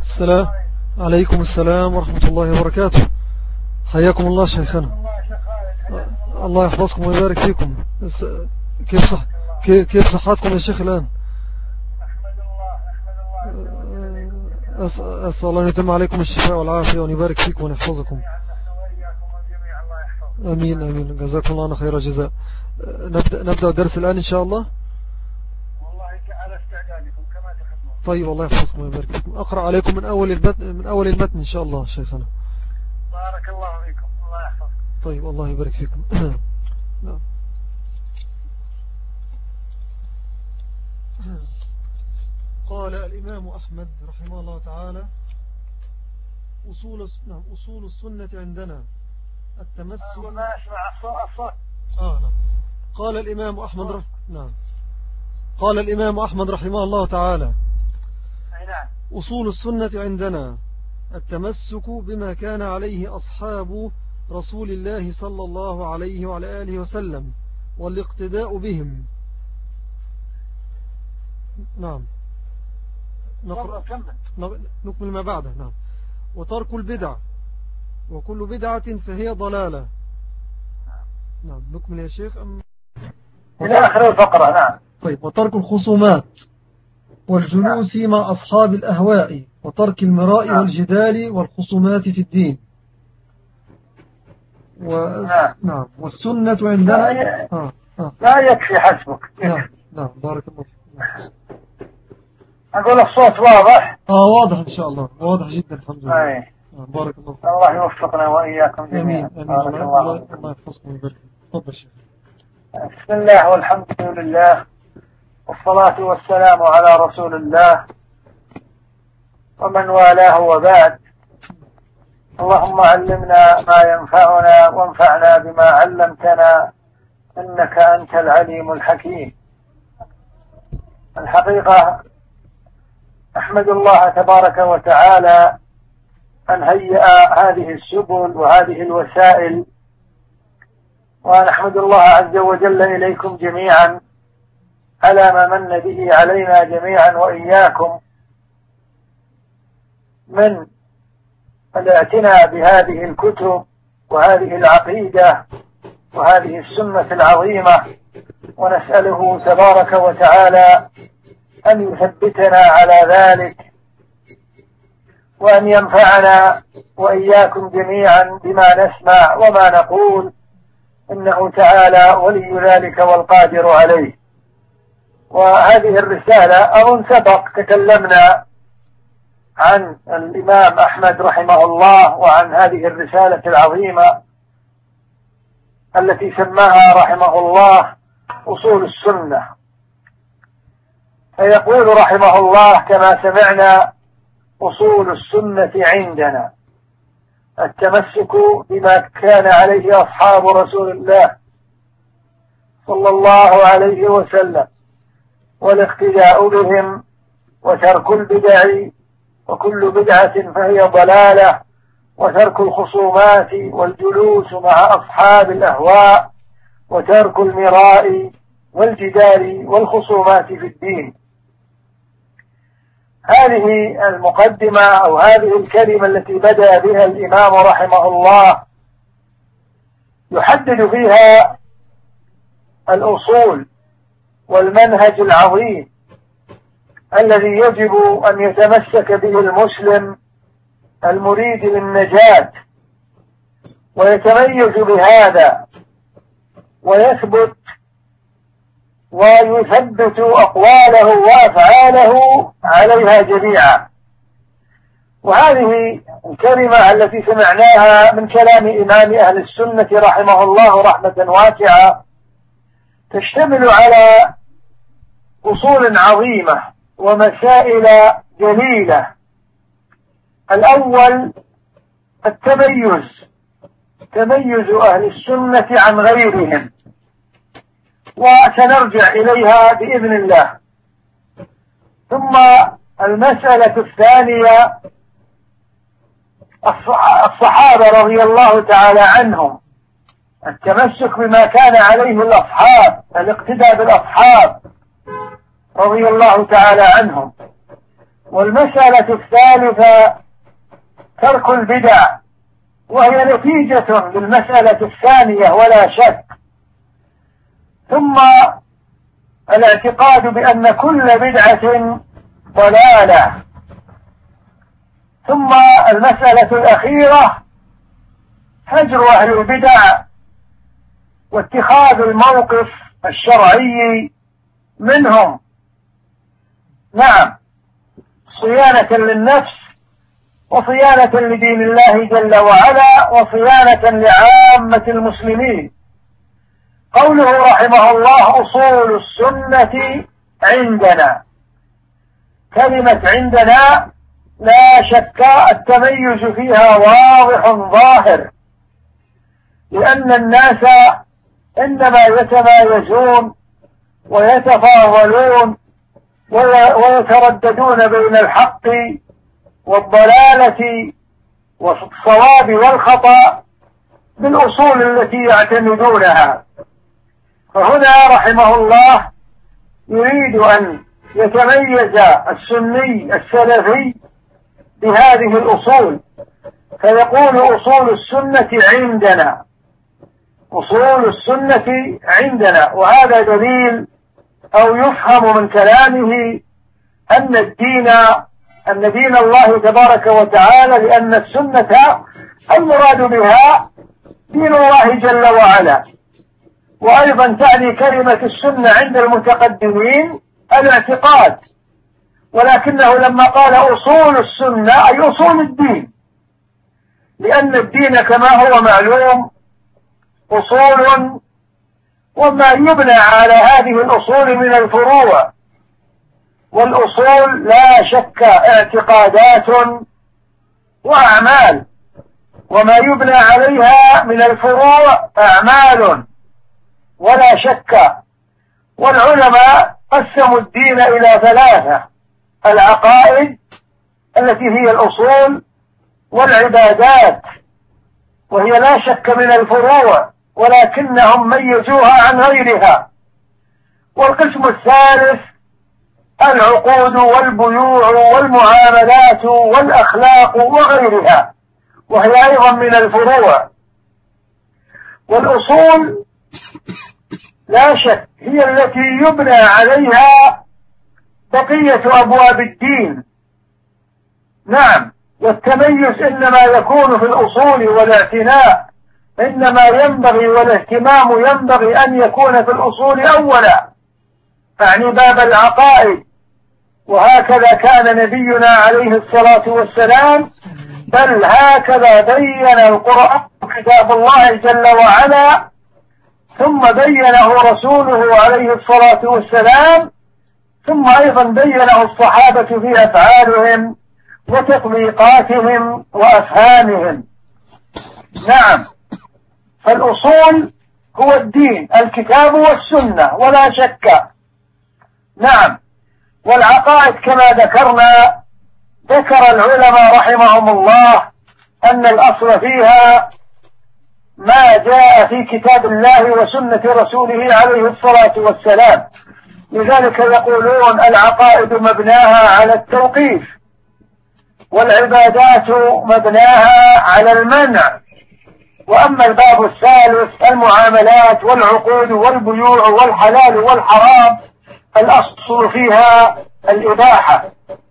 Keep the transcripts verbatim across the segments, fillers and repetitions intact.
السلام عليكم. السلام ورحمة الله وبركاته. حياكم الله شيخنا. الله يحفظكم ويبارك فيكم. كيف صح كيف صحتكم يا شيخ الآن؟ أسأل الله أن يتم عليكم الشفاء والعافية وأن يبارك فيكم وأن يحفظكم. أمين أمين. جزاكم الله خير جزاء. نبدأ نبدأ الدرس الآن إن شاء الله. والله على استعدادكم كما تحبون. طيب الله يحفظكم ويبارك فيكم. أقرأ عليكم من أول المتن من أول المتن إن شاء الله شيخنا. بارك الله فيكم. الله يحفظكم. طيب الله يبارك فيكم. نعم. قال الإمام أحمد رحمه الله تعالى: أصول نعم أصول السنة عندنا التمسك. ما أسمع الصوت. آه نعم. قال الإمام أحمد رح... نعم قال الإمام أحمد رحمه الله تعالى: نعم. أصول السنة عندنا التمسك بما كان عليه أصحاب رسول الله صلى الله عليه وعلى آله وسلم والاقتداء بهم. نعم. نقرأ نكمل ما بعده. نعم. وترك البدع وكل بدعة فهي ضلالة. نعم. نكمل يا شيخ أم... إلى آخر الفقرة. نعم. طيب. وترك الخصومات والجلوس نعم. مع أصحاب الأهواء وترك المراء نعم. والجدال والخصومات في الدين. و... نعم. نعم. والسنة عندنا لا, ي... آه. آه. لا يكفي حسبك. نعم. نعم. بارك الله فيك. أقول الصوت واضح. آه واضح إن شاء الله. واضح جدا الحمد لله. أي. آه. بارك الله فيك. الله يوفقنا وإياكم جميعا. أمين. أمين. بارك الله, الله, الله يحفظكم ويبارك فيكم. تفضل شيخ. بسم الله والحمد لله والصلاة والسلام على رسول الله ومن والاه وبعد. اللهم علمنا ما ينفعنا وانفعنا بما علمتنا إنك أنت العليم الحكيم. الحقيقة أحمد الله تبارك وتعالى أن هيأ هذه السبل وهذه الوسائل، ونحمد الله عز وجل إليكم جميعا على ما من به علينا جميعا وإياكم من الاعتناء بهذه الكتب وهذه العقيدة وهذه السنة العظيمة، ونسأله تبارك وتعالى أن يثبتنا على ذلك وأن ينفعنا وإياكم جميعا بما نسمع وما نقول، إنه تعالى ولي ذلك والقادر عليه. وهذه الرسالة أظن سبق تكلمنا عن الإمام أحمد رحمه الله وعن هذه الرسالة العظيمة التي سماها رحمه الله أصول السنة. فيقول رحمه الله كما سمعنا: أصول السنة عندنا التمسك بما كان عليه أصحاب رسول الله صلى الله عليه وسلم والاقتداء بهم وترك البدع وكل بدعة فهي ضلالة وترك الخصومات والجلوس مع أصحاب الأهواء وترك المراء والجدال والخصومات في الدين. هذه المقدمة أو هذه الكلمة التي بدأ بها الإمام رحمه الله يحدد فيها الأصول والمنهج العظيم الذي يجب أن يتمسك به المسلم المريد للنجاة، ويتميز بهذا ويثبت ويثبت أقواله وأفعاله عليها جميعا. وهذه الكلمة التي سمعناها من كلام إمام أهل السنة رحمه الله رحمة واسعة تشتمل على أصول عظيمة ومسائل جليلة. الأول التميز، تميز أهل السنة عن غيرهم، وسنرجع إليها بإذن الله. ثم المسألة الثانية الصحابة رضي الله تعالى عنهم، التمسك بما كان عليه الأصحاب، الاقتداء بالأصحاب رضي الله تعالى عنهم. والمسألة الثالثة ترك البدع، وهي نتيجة للمسألة الثانية ولا شك. ثم الاعتقاد بأن كل بدعة ضلالة. ثم المسألة الأخيرة هجر أهل البدع واتخاذ الموقف الشرعي منهم، نعم، صيانة للنفس وصيانة لدين الله جل وعلا وصيانة لعامة المسلمين. قوله رحمه الله أصول السنة عندنا، كلمة عندنا لا شك التميز فيها واضح ظاهر، لأن الناس إنما يتمايزون ويتفاضلون ويترددون بين الحق والضلالة والصواب والخطأ بالأصول التي يعتمدونها. فهنا رحمه الله يريد أن يتميز السني السلفي بهذه الأصول، فيقول أصول السنة عندنا، أصول السنة عندنا. وهذا دليل أو يفهم من كلامه أن الدين أن دين الله تبارك وتعالى، لأن السنة المراد بها دين الله جل وعلا. وأيضا تعني كلمة السنة عند المتقدمين الاعتقاد، ولكنه لما قال أصول السنة أي أصول الدين، لأن الدين كما هو معلوم أصول، وما يبنى على هذه الأصول من الفروع. والأصول لا شك اعتقادات وأعمال، وما يبنى عليها من الفروع أعمال ولا شك. والعلماء قسموا الدين إلى ثلاثة: العقائد التي هي الأصول، والعبادات وهي لا شك من الفروع ولكنهم ميزوها عن غيرها، والقسم الثالث العقود والبيوع والمعاملات والأخلاق وغيرها، وهي أيضا من الفروع. والأصول لا شك هي التي يبنى عليها بقية أبواب الدين، نعم. والتميز إنما يكون في الأصول، والاعتناء إنما ينبغي، والاهتمام ينبغي أن يكون في الأصول أولا، يعني باب العقائد. وهكذا كان نبينا عليه الصلاة والسلام، بل هكذا بين القرآن كتاب الله جل وعلا، ثم بينه رسوله عليه الصلاة والسلام، ثم أيضا بينه الصحابة في أفعالهم وتطبيقاتهم وأفهامهم، نعم. فالأصول هو الدين، الكتاب والسنة ولا شك، نعم. والعقائد كما ذكرنا، ذكر العلماء رحمهم الله أن الأصل فيها ما جاء في كتاب الله وسنة رسوله عليه الصلاة والسلام. لذلك يقولون العقائد مبناها على التوقيف، والعبادات مبناها على المنع. وأما الباب الثالث المعاملات والعقود والبيوع والحلال والحرام، الأصل فيها الإباحة.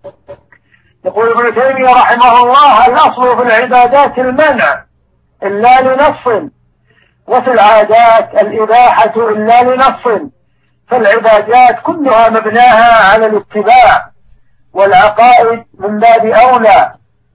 يقول ابن تيمية رحمه الله الأصل في العبادات المنع إلا لنص، وفي العادات الإباحة إلا لنص. فالعبادات كلها مبناها على الاتباع، والعقائد من باب أولى.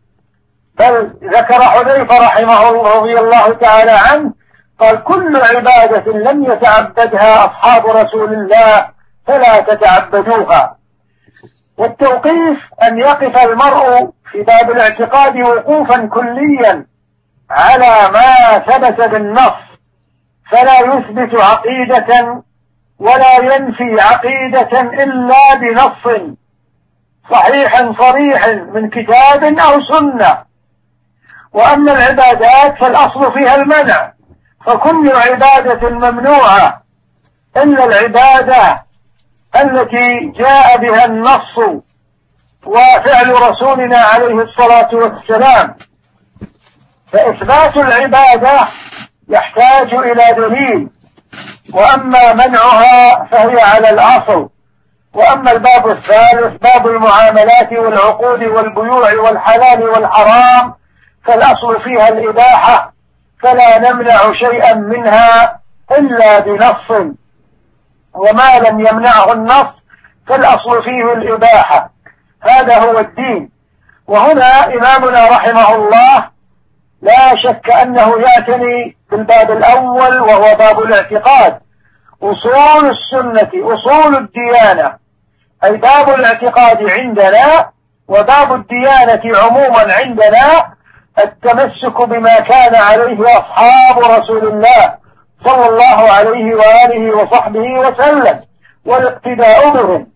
بل ذكر حذيفة رحمه الله رضي الله تعالى عنه قال: كل عبادة لم يتعبدها أصحاب رسول الله فلا تتعبدوها. والتوقيف أن يقف المرء في باب الاعتقاد وقوفا كليا على ما ثبت بالنص، فلا يثبت عقيدة ولا ينفي عقيدة إلا بنص صحيح صريح من كتاب أو سنة. وأما العبادات فالأصل فيها المنع، فكل عبادة ممنوعة إلا العبادة التي جاء بها النص وفعل رسولنا عليه الصلاة والسلام. فإثبات العبادة يحتاج إلى دليل، وأما منعها فهي على الأصل. وأما الباب الثالث باب المعاملات والعقود والبيوع والحلال والحرام فالأصل فيها الإباحة، فلا نمنع شيئا منها إلا بنص، وما لم يمنعه النص فالأصل فيه الإباحة. هذا هو الدين. وهنا إمامنا رحمه الله لا شك أنه يعتني بالباب الأول وهو باب الاعتقاد، أصول السنة أصول الديانة، أي باب الاعتقاد عندنا وباب الديانة عموما عندنا التمسك بما كان عليه أصحاب رسول الله صلى الله عليه وآله وصحبه وسلم والاقتداء بهم.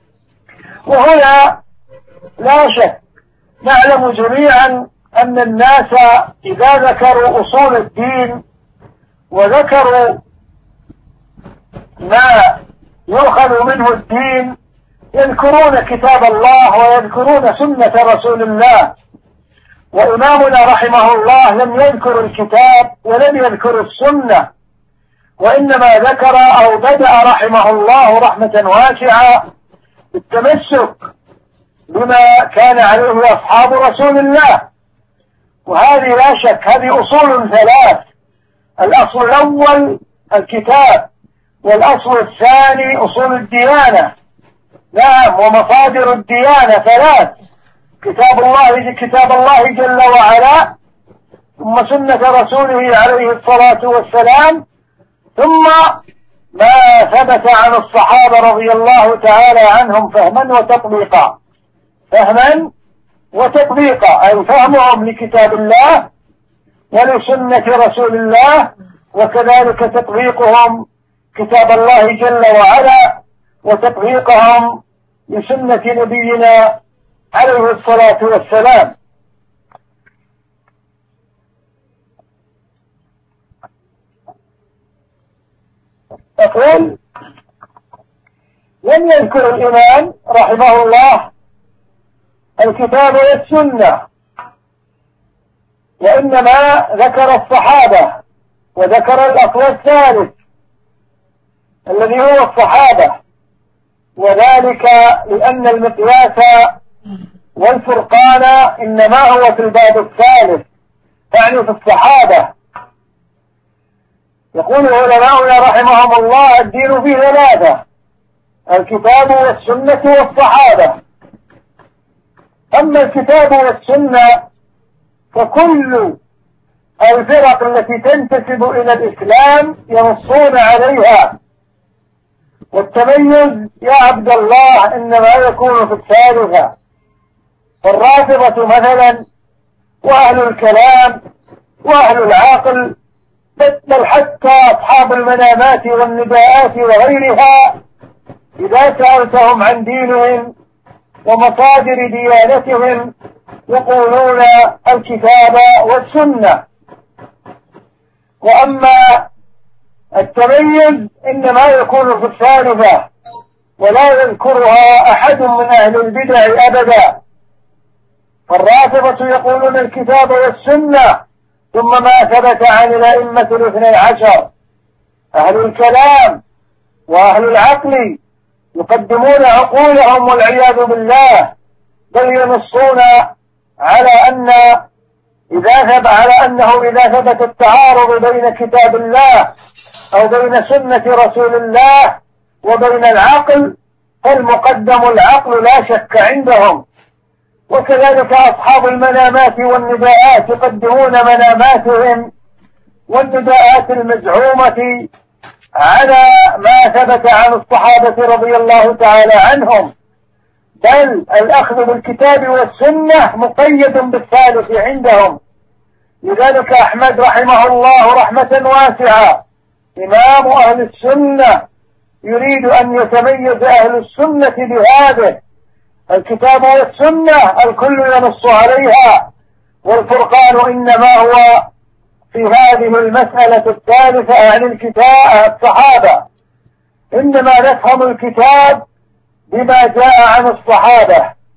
وهنا لا شك نعلم جميعا أن الناس إذا ذكروا أصول الدين وذكروا ما يؤخذ منه الدين يذكرون كتاب الله ويذكرون سنة رسول الله. وإمامنا رحمه الله لم يذكر الكتاب ولم يذكر السنة، وإنما ذكر أو بدأ رحمه الله رحمة واسعة بالتمسك بما كان عليه أصحاب رسول الله. وهذه لا شك هذه أصول ثلاث: الأصل الأول الكتاب، والأصل الثاني أصول الديانة. نعم، ومصادر الديانة ثلاث: كتاب الله كتاب الله جل وعلا، ثم سنة رسوله عليه الصلاة والسلام، ثم ما ثبت عن الصحابة رضي الله تعالى عنهم فهما وتطبيقا. فهما وتطبيقا أي فهمهم لكتاب الله ولسنة رسول الله، وكذلك تطبيقهم كتاب الله جل وعلا وتطبيقهم لسنة نبينا عليه الصلاة والسلام. أقول لم يذكر الإمام رحمه الله الكتاب والسنة، وإنما ذكر الصحابة وذكر الأصل الثالث الذي هو الصحابة، وذلك لأن المقياس والفرقان إنما هو في الباب الثالث، يعني في الصحابة. يقول علماؤنا رحمهم الله الدين فيه ثلاثة: الكتاب والسنة والصحابة. أما الكتاب والسنة فكل الفرق التي تنتسب إلى الإسلام ينصون عليها، والتميز يا عبد الله إنما يكون في الثالثة. فالرافضة مثلا وأهل الكلام وأهل العقل، بل حتى أصحاب المنامات والنداءات وغيرها، إذا سألتهم عن دينهم ومصادر ديانتهم يقولون الكتاب والسنة. وأما التميز إنما يكون في الثالثة، ولا يذكرها أحد من أهل البدع أبدا. فالرافضة يقولون الكتاب والسنة ثم ما ثبت عن الأئمة الاثني عشر. أهل الكلام وأهل العقل يقدمون عقولهم والعياذ بالله، بل ينصون على أن إذا ثبت على أنه إذا ثبت التعارض بين كتاب الله أو بين سنة رسول الله وبين العقل فالمقدم العقل لا شك عندهم. وكذلك أصحاب المنامات والنداءات يقدمون مناماتهم والنداءات المزعومة على ما ثبت عن الصحابة رضي الله تعالى عنهم، بل الأخذ بالكتاب والسنة مقيد بالثالث عندهم. لذلك أحمد رحمه الله رحمة واسعة إمام أهل السنة يريد أن يتميز أهل السنة بهذا: الكتاب والسنة الكل ينص عليها، والفرقان إنما هو في هذه المسألة الثالثة عن الكتاب الصحابة. إنما نفهم الكتاب بما جاء عن الصحابة،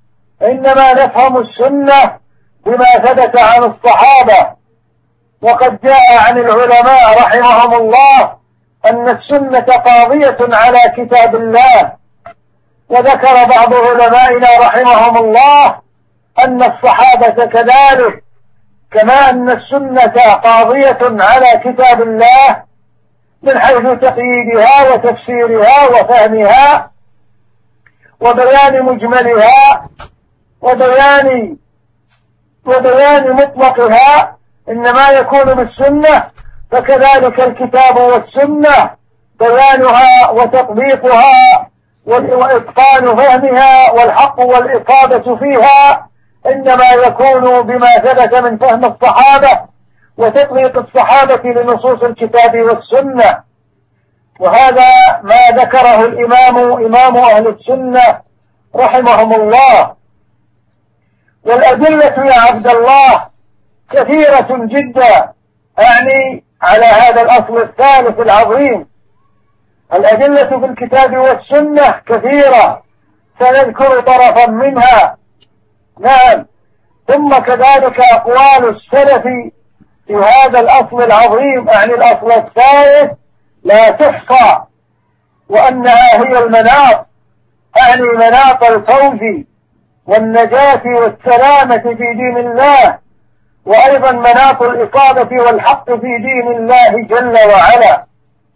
إنما نفهم السنة بما ثبت عن الصحابة. وقد جاء عن العلماء رحمهم الله أن السنة قاضية على كتاب الله. وذكر بعض علمائنا رحمهم الله أن الصحابة كذلك، كما أن السنة قاضية على كتاب الله من حيث تقييدها وتفسيرها وفهمها وبيان مجملها وبيان وبيان مطلقها، إنما يكون بالسنة. فكذلك الكتاب والسنة بيانها وتطبيقها وإتقان فهمها والحق والإصابة فيها إنما يكون بما ثبت من فهم الصحابة وتطبيق الصحابة لنصوص الكتاب والسنة. وهذا ما ذكره الإمام إمام أهل السنة رحمهم الله. والأدلة يا عبد الله كثيرة جدا، يعني على هذا الأصل الثالث العظيم. الأدلة في الكتاب والسنة كثيرة، سنذكر طرفا منها. نعم. ثم كذلك أقوال السلف في هذا الأصل العظيم، يعني الأصل الثالث، لا تحصى، وأنها هي المناط، يعني مناط الفوز والنجاة والسلامة في دين الله، وأيضا مناط الإصابة والحق في دين الله جل وعلا.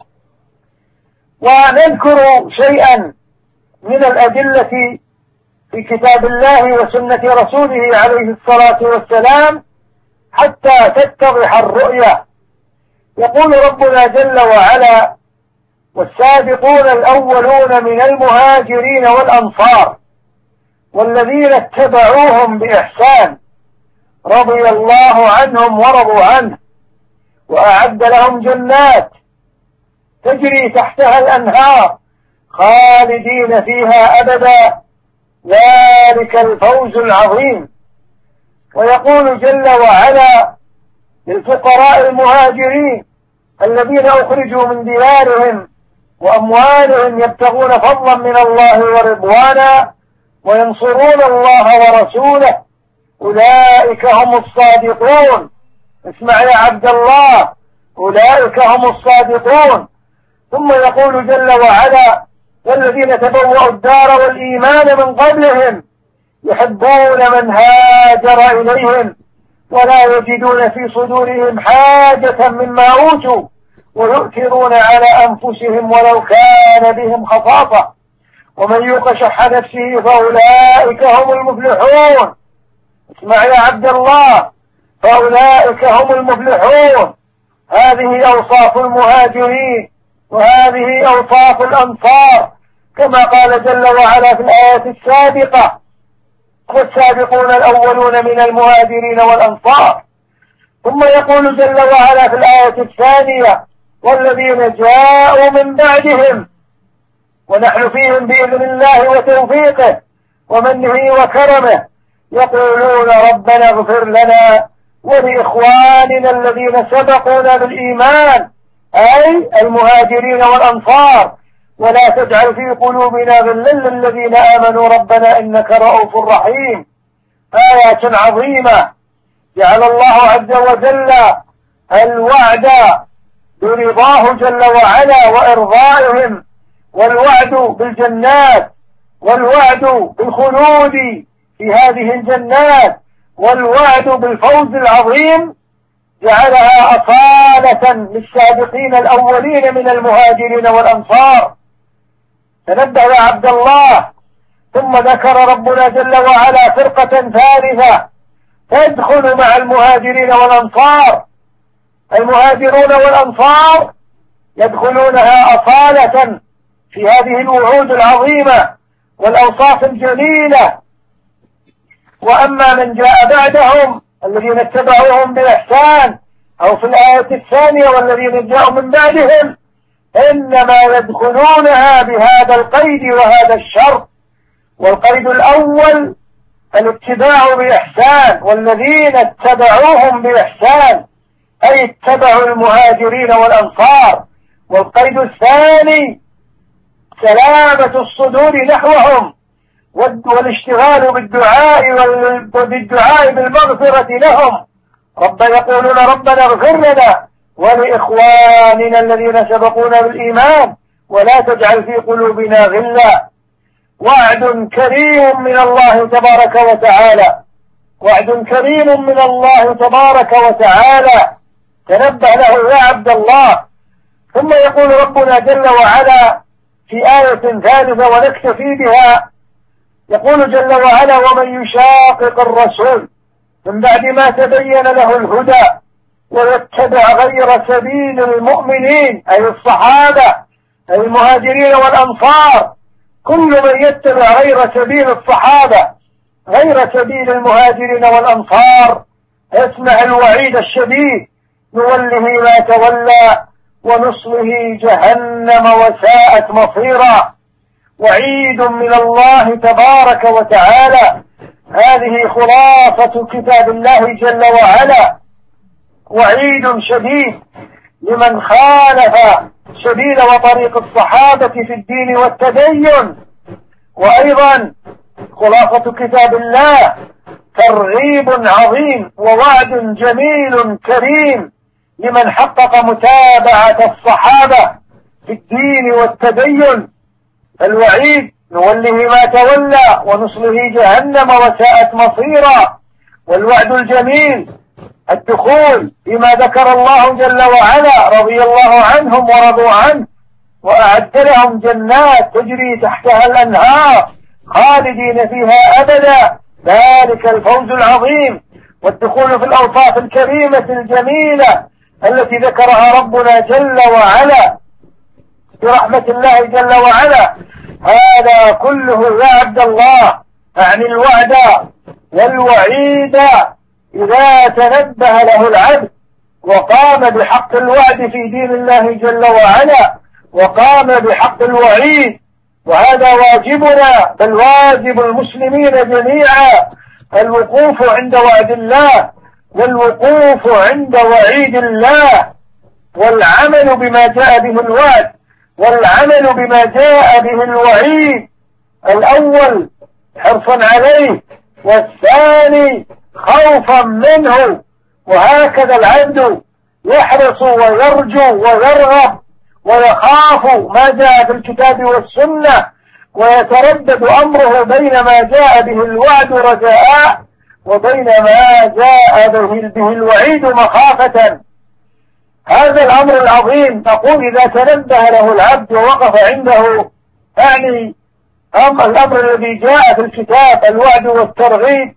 ونذكر شيئا من الأدلة في كتاب الله وسنة رسوله عليه الصلاة والسلام حتى تتضح الرؤية. يقول ربنا جل وعلا: والسابقون الأولون من المهاجرين والأنصار والذين اتبعوهم بإحسان رضي الله عنهم ورضوا عنه وأعد لهم جنات تجري تحتها الأنهار خالدين فيها أبدا ذلك الفوز العظيم. ويقول جل وعلا للفقراء المهاجرين الذين أخرجوا من ديارهم وأموالهم يبتغون فضلا من الله ورضوانا وينصرون الله ورسوله أولئك هم الصادقون. اسمع يا عبد الله، أولئك هم الصادقون. ثم يقول جل وعلا: والذين تبوأوا الدار والإيمان من قبلهم يحبون من هاجر إليهم ولا يجدون في صدورهم حاجة مما أوتوا ويؤثرون على أنفسهم ولو كان بهم خصاصة ومن يوق شح نفسه فأولئك هم المفلحون. اسمع يا عبد الله، فأولئك هم المفلحون. هذه أوصاف المهاجرين وهذه أوصاف الأنصار، كما قال جل وعلا في الآيات السابقة: والسابقون الأولون من المهاجرين والأنصار. ثم يقول جل وعلا في الآية الثانية: والذين جاءوا من بعدهم ونحن فيهم بإذن الله وتوفيقه ومنه وكرمه يقولون ربنا اغفر لنا ولإخواننا الذين سبقونا بالإيمان، أي المهاجرين والأنصار، ولا تجعل في قلوبنا غلا للذين آمنوا ربنا إنك رؤوف رحيم. آيات عظيمة جعل الله عز وجل الوعد برضاه جل وعلا وإرضائهم، والوعد بالجنات، والوعد بالخلود في هذه الجنات، والوعد بالفوز العظيم، جعلها أصالة للسابقين الأولين من المهاجرين والأنصار. تنبه يا عبد الله. ثم ذكر ربنا جل وعلا فرقة ثالثة تدخل مع المهاجرين والأنصار. المهاجرون والأنصار يدخلونها أصالة في هذه الوعود العظيمة والأوصاف الجليلة. وأما من جاء بعدهم الذين اتبعوهم بإحسان، أو في الآية الثانية والذين جاءوا من بعدهم، إنما يدخلونها بهذا القيد وهذا الشرط. والقيد الأول الاتباع بإحسان، والذين اتبعوهم بإحسان أي اتبعوا المهاجرين والأنصار. والقيد الثاني سلامة الصدور نحوهم والاشتغال بالدعاء وبالدعاء بالمغفرة لهم. رب يقولون ربنا اغفر لنا ولإخواننا الذين سبقونا بالإيمان ولا تجعل في قلوبنا غلا. وعد كريم من الله تبارك وتعالى، وعد كريم من الله تبارك وتعالى، تنبه له يا عبد الله. ثم يقول ربنا جل وعلا في آية ثالثة ونكتفي بها، يقول جل وعلا ومن يشاقق الرسول من بعد ما تبين له الهدى ويتبع غير سبيل المؤمنين أي الصحابة أي المهاجرين والأنصار، كل من يتبع غير سبيل الصحابة غير سبيل المهاجرين والأنصار اسمع الوعيد الشديد، نوله ما تولى ونصله جهنم وساءت مصيرا. وعيد من الله تبارك وتعالى. هذه خلاصة كتاب الله جل وعلا، وعيد شديد لمن خالف سبيل وطريق الصحابة في الدين والتدين. وأيضا خلاصة كتاب الله ترغيب عظيم ووعد جميل كريم لمن حقق متابعة الصحابة في الدين والتدين. الوعيد نوله ما تولى ونصله جهنم وساءت مصيرا. والوعد الجميل الدخول بما ذكر الله جل وعلا رضي الله عنهم ورضوا عنه وأعد لهم جنات تجري تحتها الأنهار خالدين فيها أبدا، ذلك الفوز العظيم. والدخول في الأوصاف الكريمة الجميلة التي ذكرها ربنا جل وعلا برحمة الله جل وعلا. هذا كله يا عبد الله عن الوعد والوعيد إذا تنبه له العبد وقام بحق الوعد في دين الله جل وعلا وقام بحق الوعيد. وهذا واجبنا بل واجب المسلمين جميعا، الوقوف عند وعد الله والوقوف عند وعيد الله والعمل بما جاء به الوعد والعمل بما جاء به الوعيد، الأول حرصا عليه والثاني خوفا منه. وهكذا العبد يحرص ويرجو ويرغب ويخاف ما جاء في الكتاب والسنة ويتردد أمره بين ما جاء به الوعد رجاء وبين ما جاء به الوعيد مخافة. هذا الأمر العظيم نقول إذا تنبه له العبد ووقف عنده، يعني الأمر الذي جاء في الكتاب الوعد والترغيب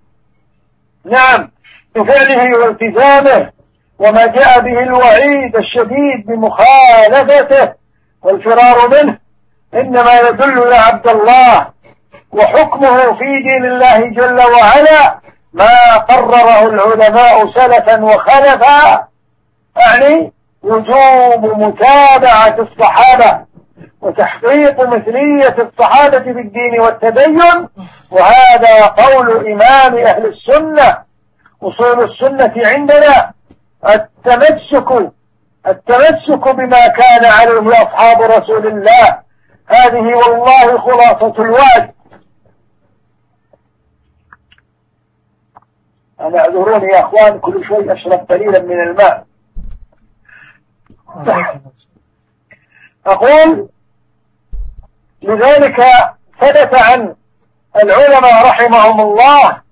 نعم بفعله والتزامه، وما جاء به الوعيد الشديد بمخالفته والفرار منه، إنما يدل يا عبد الله وحكمه في دين الله جل وعلا ما قرره العلماء سلفا وخلفا، يعني وجوب متابعة الصحابة وتحقيق مثلية الصحابة في الدين والتدين. وهذا قول إمام أهل السنة. أصول السنة عندنا التمسك التمسك بما كان عليه أصحاب رسول الله. هذه والله خلاصة الوعد. أنا أعذروني يا أخوان كل شيء أشرب قليلا من الماء. أقول لذلك ثبت عن العلماء رحمهم الله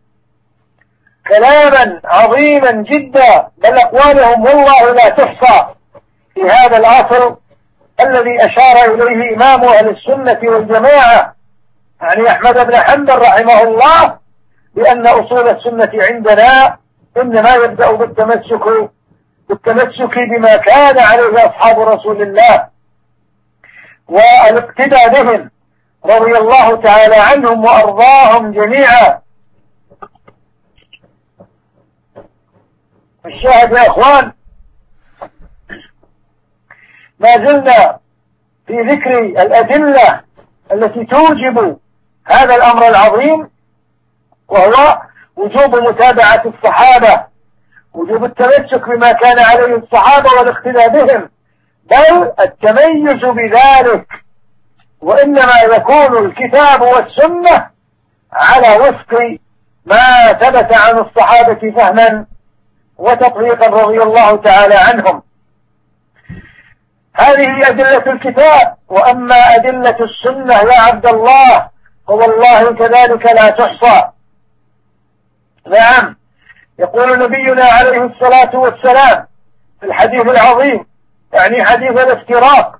كلاما عظيما جدا، بل أقوالهم والله لا تحصى في هذا العصر الذي أشار إليه إمام أهل السنة والجماعة، يعني أحمد بن حنبل رحمه الله، بأن أصول السنة عندنا إنما يبدأ بالتمسك بالتمسك بما كان عليه أصحاب رسول الله والاقتداء بهم رضي الله تعالى عنهم وأرضاهم جميعا. الشاهد يا أخوان ما زلنا في ذكر الأدلة التي توجب هذا الأمر العظيم، وهو وجوب متابعة الصحابة، وجوب التمسك بما كان عليه الصحابة والاقتداء بهم، بل التميز بذلك. وإنما يكون الكتاب والسنة على وفق ما ثبت عن الصحابة فهما وتطبيقا رضي الله تعالى عنهم. هذه أدلة الكتاب. وأما أدلة السنة يا عبد الله فوالله كذلك لا تحصى. نعم، يقول نبينا عليه الصلاة والسلام في الحديث العظيم، يعني حديث الافتراق،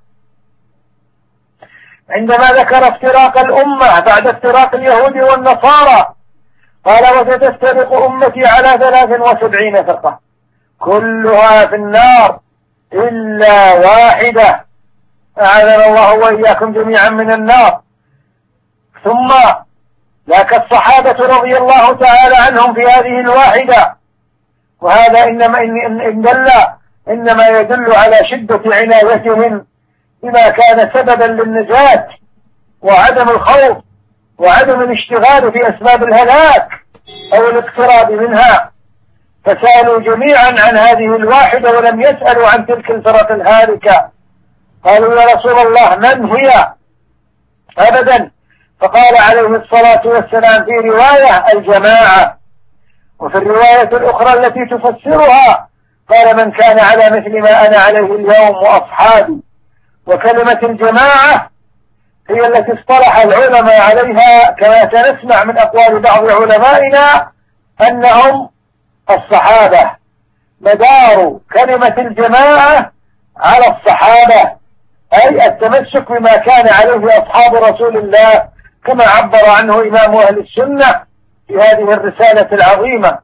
عندما ذكر افتراق الأمة بعد افتراق اليهود والنصارى، قال: وستفترق أمتي على ثلاث وسبعين فرقة كلها في النار إلا واحدة، أعاذنا الله وإياكم جميعا من النار. ثم ذاك الصحابة رضي الله تعالى عنهم في هذه الواحدة، وهذا إنما, إن دل إنما يدل على شدة عنايتهم بما كان سببا للنجاة وعدم الخوف وعدم الاشتغال في أسباب الهلاك أو الاقتراب منها، فسألوا جميعا عن هذه الواحدة ولم يسألوا عن تلك الفرق الهالكة. قالوا: يا رسول الله من هي؟ أبدا. فقال عليه الصلاة والسلام في رواية: الجماعة. وفي الرواية الأخرى التي تفسرها قال: من كان على مثل ما أنا عليه اليوم وأصحابي. وكلمة الجماعة هي التي اصطلح العلماء عليها كما سنسمع من أقوال بعض علمائنا أنهم الصحابة. مدار كلمة الجماعة على الصحابة، أي التمسك بما كان عليه أصحاب رسول الله كما عبر عنه إمام أهل السنة في هذه الرسالة العظيمة.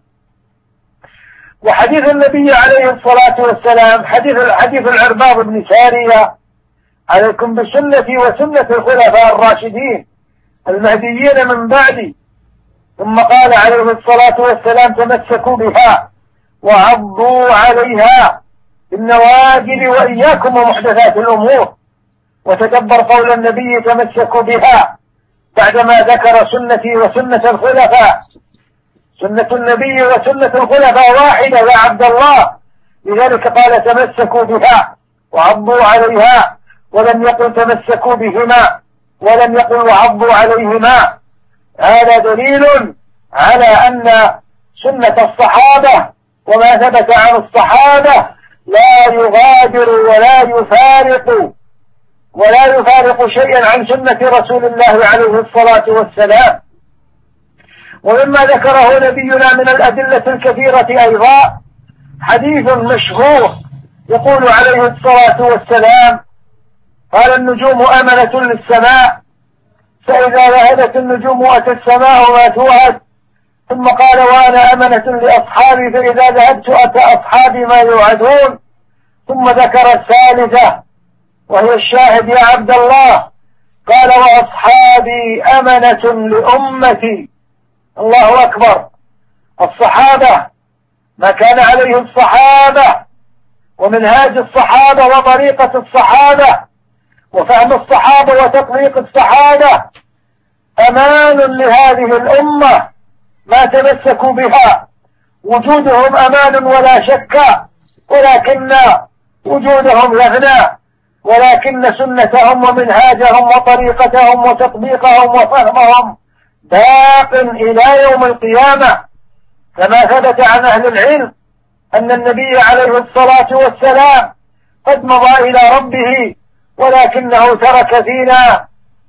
وحديث النبي عليه الصلاة والسلام حديث حديث العرباض بن سارية: عليكم بسنتي وسنة الخلفاء الراشدين المهديين من بعدي. ثم قال عليه الصلاة والسلام: تمسكوا بها وعضوا عليها بالنواجذ وإياكم ومحدثات الأمور. وتدبر قول النبي: تمسكوا بها، بعدما ذكر سنتي وسنة الخلفاء. سنة النبي وسنة الخلفاء واحدة يا عبد الله، لذلك قال: تمسكوا بها وعضوا عليها، ولم يقل تمسكوا بهما، ولم يقل وعضوا عليهما. هذا دليل على أن سنة الصحابة وما ثبت عن الصحابة لا يغادر ولا يفارق ولا يفارق شيئا عن سنة رسول الله عليه الصلاة والسلام. ومما ذكره نبينا من الأدلة الكثيرة أيضا حديث مشهور يقول عليه الصلاة والسلام: قال: النجوم أمنة للسماء، فإذا ذهبت النجوم أتى السماء ما توعد. ثم قال: وأنا أمنة لأصحابي، فإذا ذهبت أتى أصحابي ما يوعدون. ثم ذكر الثالثة وهي الشاهد يا عبد الله، قال: وأصحابي أمنة لأمتي. الله أكبر. الصحابة، ما كان عليه الصحابة ومنهاج الصحابة وطريقة الصحابة وفهم الصحابة وتطبيق الصحابة أمان لهذه الأمة ما تمسكوا بها. وجودهم أمان ولا شك، ولكن وجودهم يغنى، ولكن سنتهم ومنهاجهم وطريقتهم وتطبيقهم وفهمهم باق إلى يوم القيامة، كما ثبت عن أهل العلم أن النبي عليه الصلاة والسلام قد مضى إلى ربه، ولكنه ترك فينا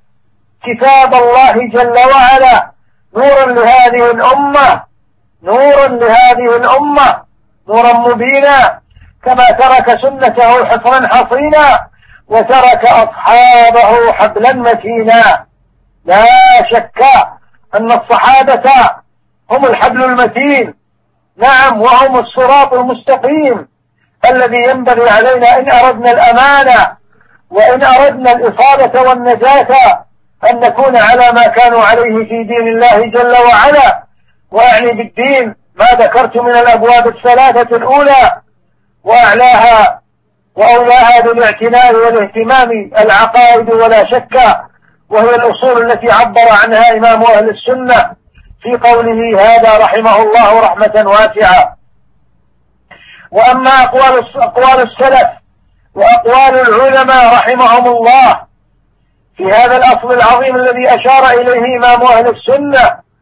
كتاب الله جل وعلا نورا لهذه الأمة، نورا لهذه الأمة، نورا مبينا، كما ترك سنته حصنا حصينا وترك أصحابه حبلا متينا. لا شك أن الصحابة هم الحبل المتين، نعم، وهم الصراط المستقيم الذي ينبغي علينا إن أردنا الأمانة وإن أردنا الإصابة والنجاة أن نكون على ما كانوا عليه في دين الله جل وعلا. وأعني بالدين ما ذكرت من الأبواب الثلاثة الأولى وأعلاها وأولاها بالاعتناء والاهتمام العقائد ولا شك، وهي الأصول التي عبر عنها إمام أهل السنة في قوله هذا رحمه الله رحمة واسعة. وأما أقوال أقوال السلف وأقوال العلماء رحمهم الله في هذا الأصل العظيم الذي أشار إليه إمام أهل السنة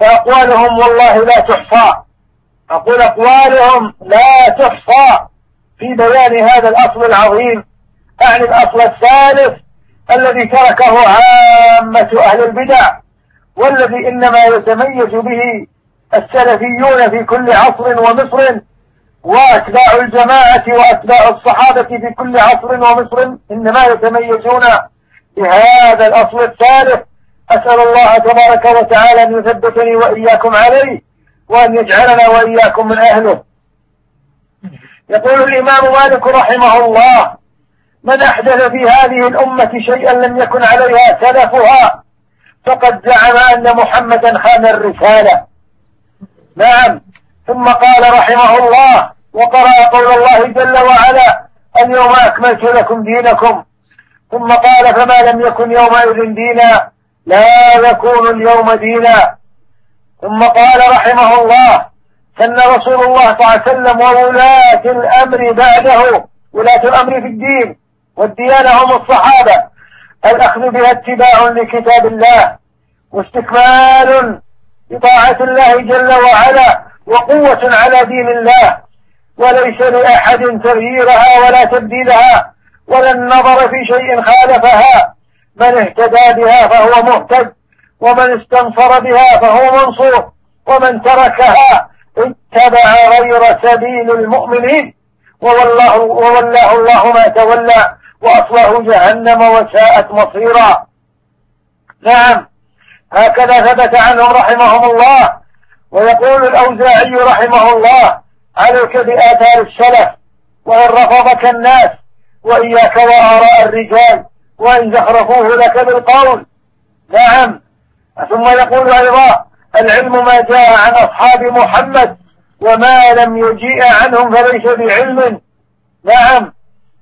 فأقوالهم والله لا تحصى، أقول أقوالهم لا تحصى في بيان هذا الأصل العظيم، يعني الأصل الثالث الذي تركه عامة أهل البدع، والذي إنما يتميز به السلفيون في كل عصر ومصر، وأتباع الجماعة وأتباع الصحابة في كل عصر ومصر إنما يتميزون بهذا الأصل الثالث. أسأل الله تبارك وتعالى أن يثبتني وإياكم عليه، وأن يجعلنا وإياكم من أهله. يقول الإمام مالك رحمه الله: من أحدث في هذه الأمة شيئا لم يكن عليها سلفها فقد زعم أن محمدا خان الرسالة. نعم. ثم قال رحمه الله: وقرأ قول الله جل وعلا: اليوم أكملت لكم دينكم. ثم قال: فما لم يكن يومئذ دينا لا يكون اليوم دينا. ثم قال رحمه الله: سن رسول الله صلى الله عليه وسلم وولاة الأمر بعده، ولاة الأمر في الدين والديانة هم الصحابة، الأخذ بها اتباع لكتاب الله واستكمال بطاعة الله جل وعلا وقوة على دين الله، وليس لأحد تغييرها ولا تبديلها ولا النظر في شيء خالفها. من اهتدى بها فهو مهتد، ومن استنصر بها فهو منصور، ومن تركها اتبع غير سبيل المؤمنين وولاه, وولاه الله ما تولى وأصله جهنم وساءت مصيرا. نعم. هكذا ثبت عنهم رحمهم الله. ويقول الأوزاعي رحمه الله: عليك بآثار السلف وإن رفضك الناس، وإياك وآراء الرجال وإن زخرفوه لك بالقول. نعم. ثم يقول أيضا: العلم ما جاء عن أصحاب محمد وما لم يجيء عنهم فليس بعلم. نعم.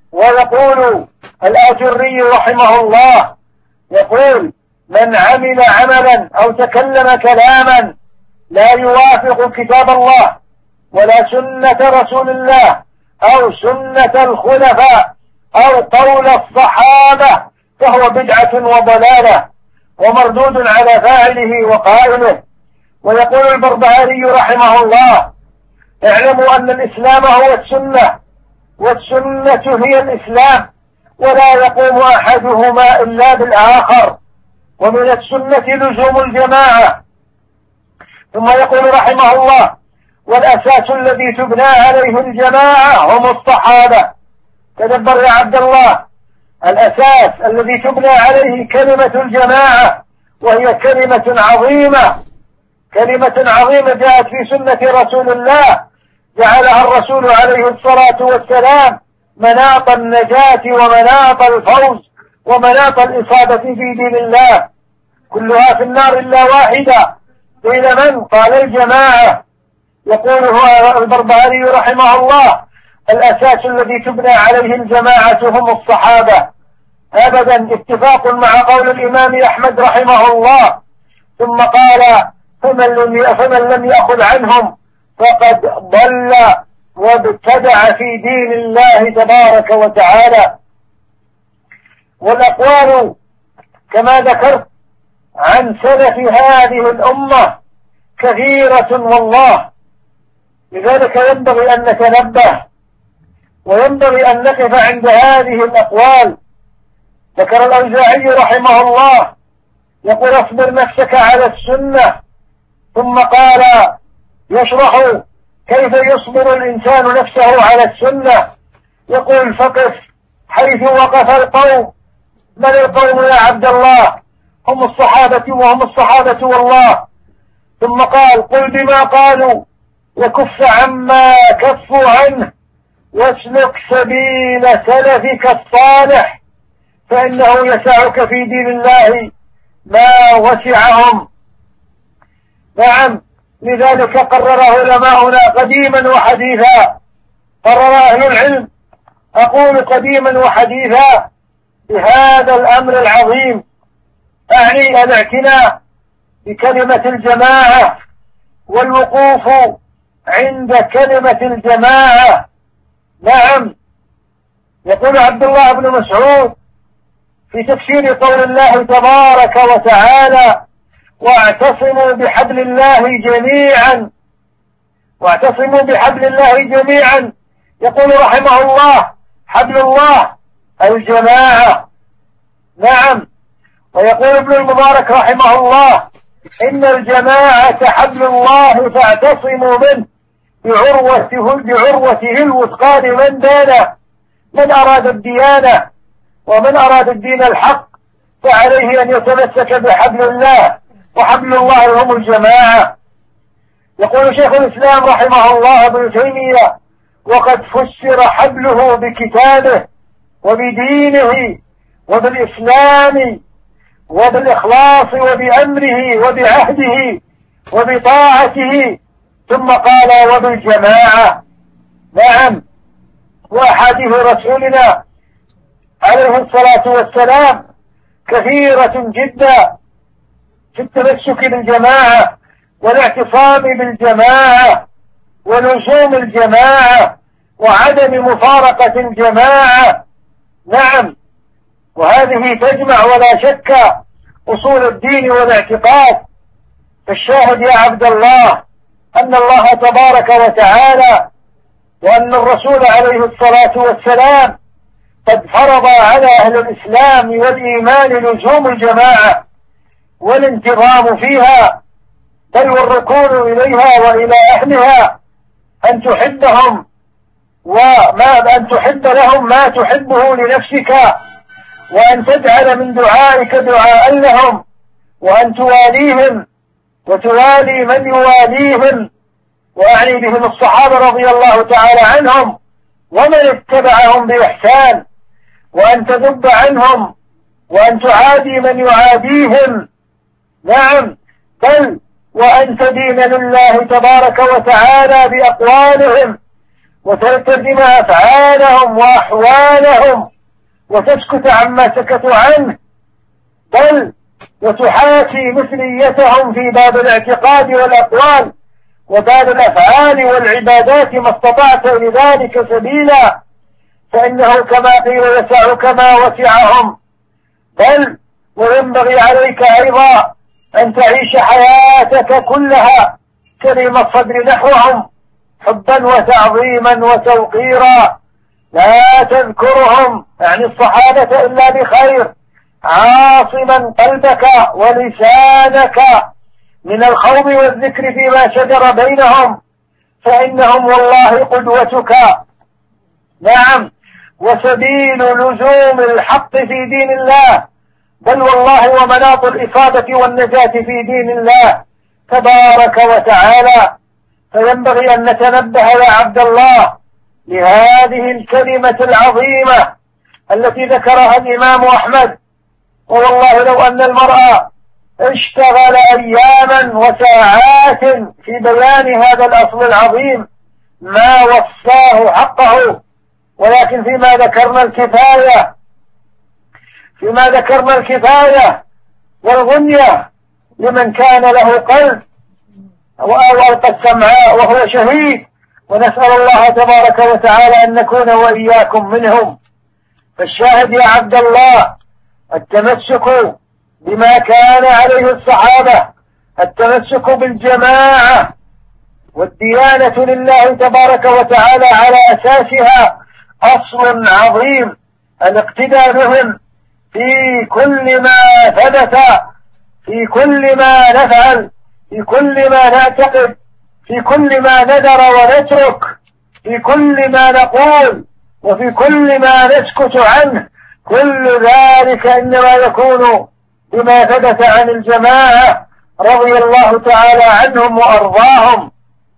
ويقول الآجري رحمه الله يقول: من عمل عملا أو تكلم كلاما لا يوافق كتاب الله ولا سنة رسول الله أو سنة الخلفاء أو قول الصحابة فهو بدعة وضلالة ومردود على فاعله وقائله. ويقول البربهاري رحمه الله: اعلموا أن الإسلام هو السنة، والسنة هي الإسلام، ولا يقوم أحدهما إلا بالآخر، ومن السنة لزوم الجماعة. ثم يقول رحمه الله: والأساس الذي تبنى عليه الجماعة هم الصحابة. تدبر يا عبد الله، الأساس الذي تبنى عليه كلمة الجماعة، وهي كلمة عظيمة، كلمة عظيمة جاءت في سنة رسول الله، جعلها الرسول عليه الصلاة والسلام مناط النجاة ومناط الفوز ومناط الإصابة في دين الله، كلها في النار إلا واحدة. قيل من؟ قال الجماعة. يقول هو البربهاري رحمه الله: الأساس الذي تبنى عليه الجماعة هم الصحابة. أبدا، اتفاق مع قول الإمام أحمد رحمه الله. ثم قال: فمن لم فمن لم يأخذ عنهم فقد ضل وابتدع في دين الله تبارك وتعالى. والأقوال كما ذكرت عن سلف هذه الأمة كثيرة والله، لذلك ينبغي أن نتنبه وينبغي أن نقف عند هذه الأقوال. ذكر الأوزاعي رحمه الله يقول: اصبر نفسك على السنة. ثم قال يشرح كيف يصبر الإنسان نفسه على السنة، يقول: فقف حيث وقف القوم. من القوم يا عبد الله؟ هم الصحابة، وهم الصحابة والله. ثم قال: قل بما قالوا وكف عما كفوا عنه واسلك سبيل سلفك الصالح فإنه يسعك في دين الله ما وسعهم. نعم. لذلك قرر علماؤنا قديما وحديثا، قرر أهل العلم، أقول قديما وحديثا، بهذا الأمر العظيم، أعني الاعتناء بكلمة الجماعة والوقوف عند كلمة الجماعة. نعم. يقول عبد الله بن مسعود في تفسير قول الله تبارك وتعالى: واعتصموا بحبل الله جميعا، واعتصموا بحبل الله جميعا. يقول رحمه الله: حبل الله الجماعة. نعم. ويقول ابن المبارك رحمه الله: إن الجماعة حبل الله فاعتصموا منه بعروته, بعروته الوثقى لمن دانه. من أراد الديانة ومن أراد الدين الحق فعليه أن يتمسك بحبل الله، وحبل الله هم الجماعة. يقول شيخ الإسلام رحمه الله ابن تيمية: وقد فسر حبله بكتابه وبدينه وبالإسلام وبالإخلاص وبأمره وبعهده وبطاعته، ثم قال: وبالجماعة. نعم. وأحاديث رسولنا عليه الصلاة والسلام كثيرة جدا في التمسك بالجماعة والاعتصام بالجماعة ولزوم الجماعة وعدم مفارقة الجماعة. نعم. وهذه تجمع ولا شك أصول الدين والاعتقاد. فالشاهد يا عبد الله أن الله تبارك وتعالى وأن الرسول عليه الصلاة والسلام قد فرض على أهل الإسلام والإيمان لزوم الجماعة والانتظام فيها، بل والركون إليها وإلى أهلها، أن تحبهم وما أن تحب لهم ما تحبه لنفسك، وأن تجعل من دعائك دعاء لهم، وأن تواليهم وتوالي من يواليهم، وأعني بهم الصحابة رضي الله تعالى عنهم ومن اتبعهم بإحسان، وأن تذب عنهم وأن تعادي من يعاديهم. نعم. بل وأن تدين لله تبارك وتعالى بأقوالهم وتلتزم أفعالهم وأحوالهم وتسكت عما سكتوا عنه، بل وتحاكي مثليتهم في باب الاعتقاد والأقوال وباب الأفعال والعبادات ما استطعت لذلك سبيلا، فإنه كما قيل يسعك ما وسعهم. بل وينبغي عليك أيضا أن تعيش حياتك كلها كريم الصدر نحوهم حبا وتعظيما وتوقيرا، لا تذكرهم يعني الصحابة إلا بخير، عاصما قلبك ولسانك من الخوض والذكر فيما شجر بينهم، فإنهم والله قدوتك. نعم. وسبيل لزوم الحق في دين الله، بل والله ومناط الإفادة والنجاة في دين الله تبارك وتعالى. فينبغي أن نتنبه يا عبد الله لهذه الكلمة العظيمة التي ذكرها الإمام أحمد. والله لو أن المرأة اشتغل أياما وساعات في بيان هذا الأصل العظيم ما وفاه حقه، ولكن فيما ذكرنا الكفاية فيما ذكرنا الكفاية والغنية لمن كان له قلب أو ألقى السمعاء وهو شهيد، ونسأل الله تبارك وتعالى أن نكون وإياكم منهم. فالشاهد يا عبد الله التمسك بما كان عليه الصحابة، التمسك بالجماعة والديانة لله تبارك وتعالى على أساسها أصل عظيم، الاقتداء بهم في كل ما ثبت، في كل ما نفعل، في كل ما نعتقد، في كل ما ندر ونترك، في كل ما نقول، وفي كل ما نسكت عنه. كل ذلك إنما يكون بما ثبت عن الجماعة رضي الله تعالى عنهم وأرضاهم.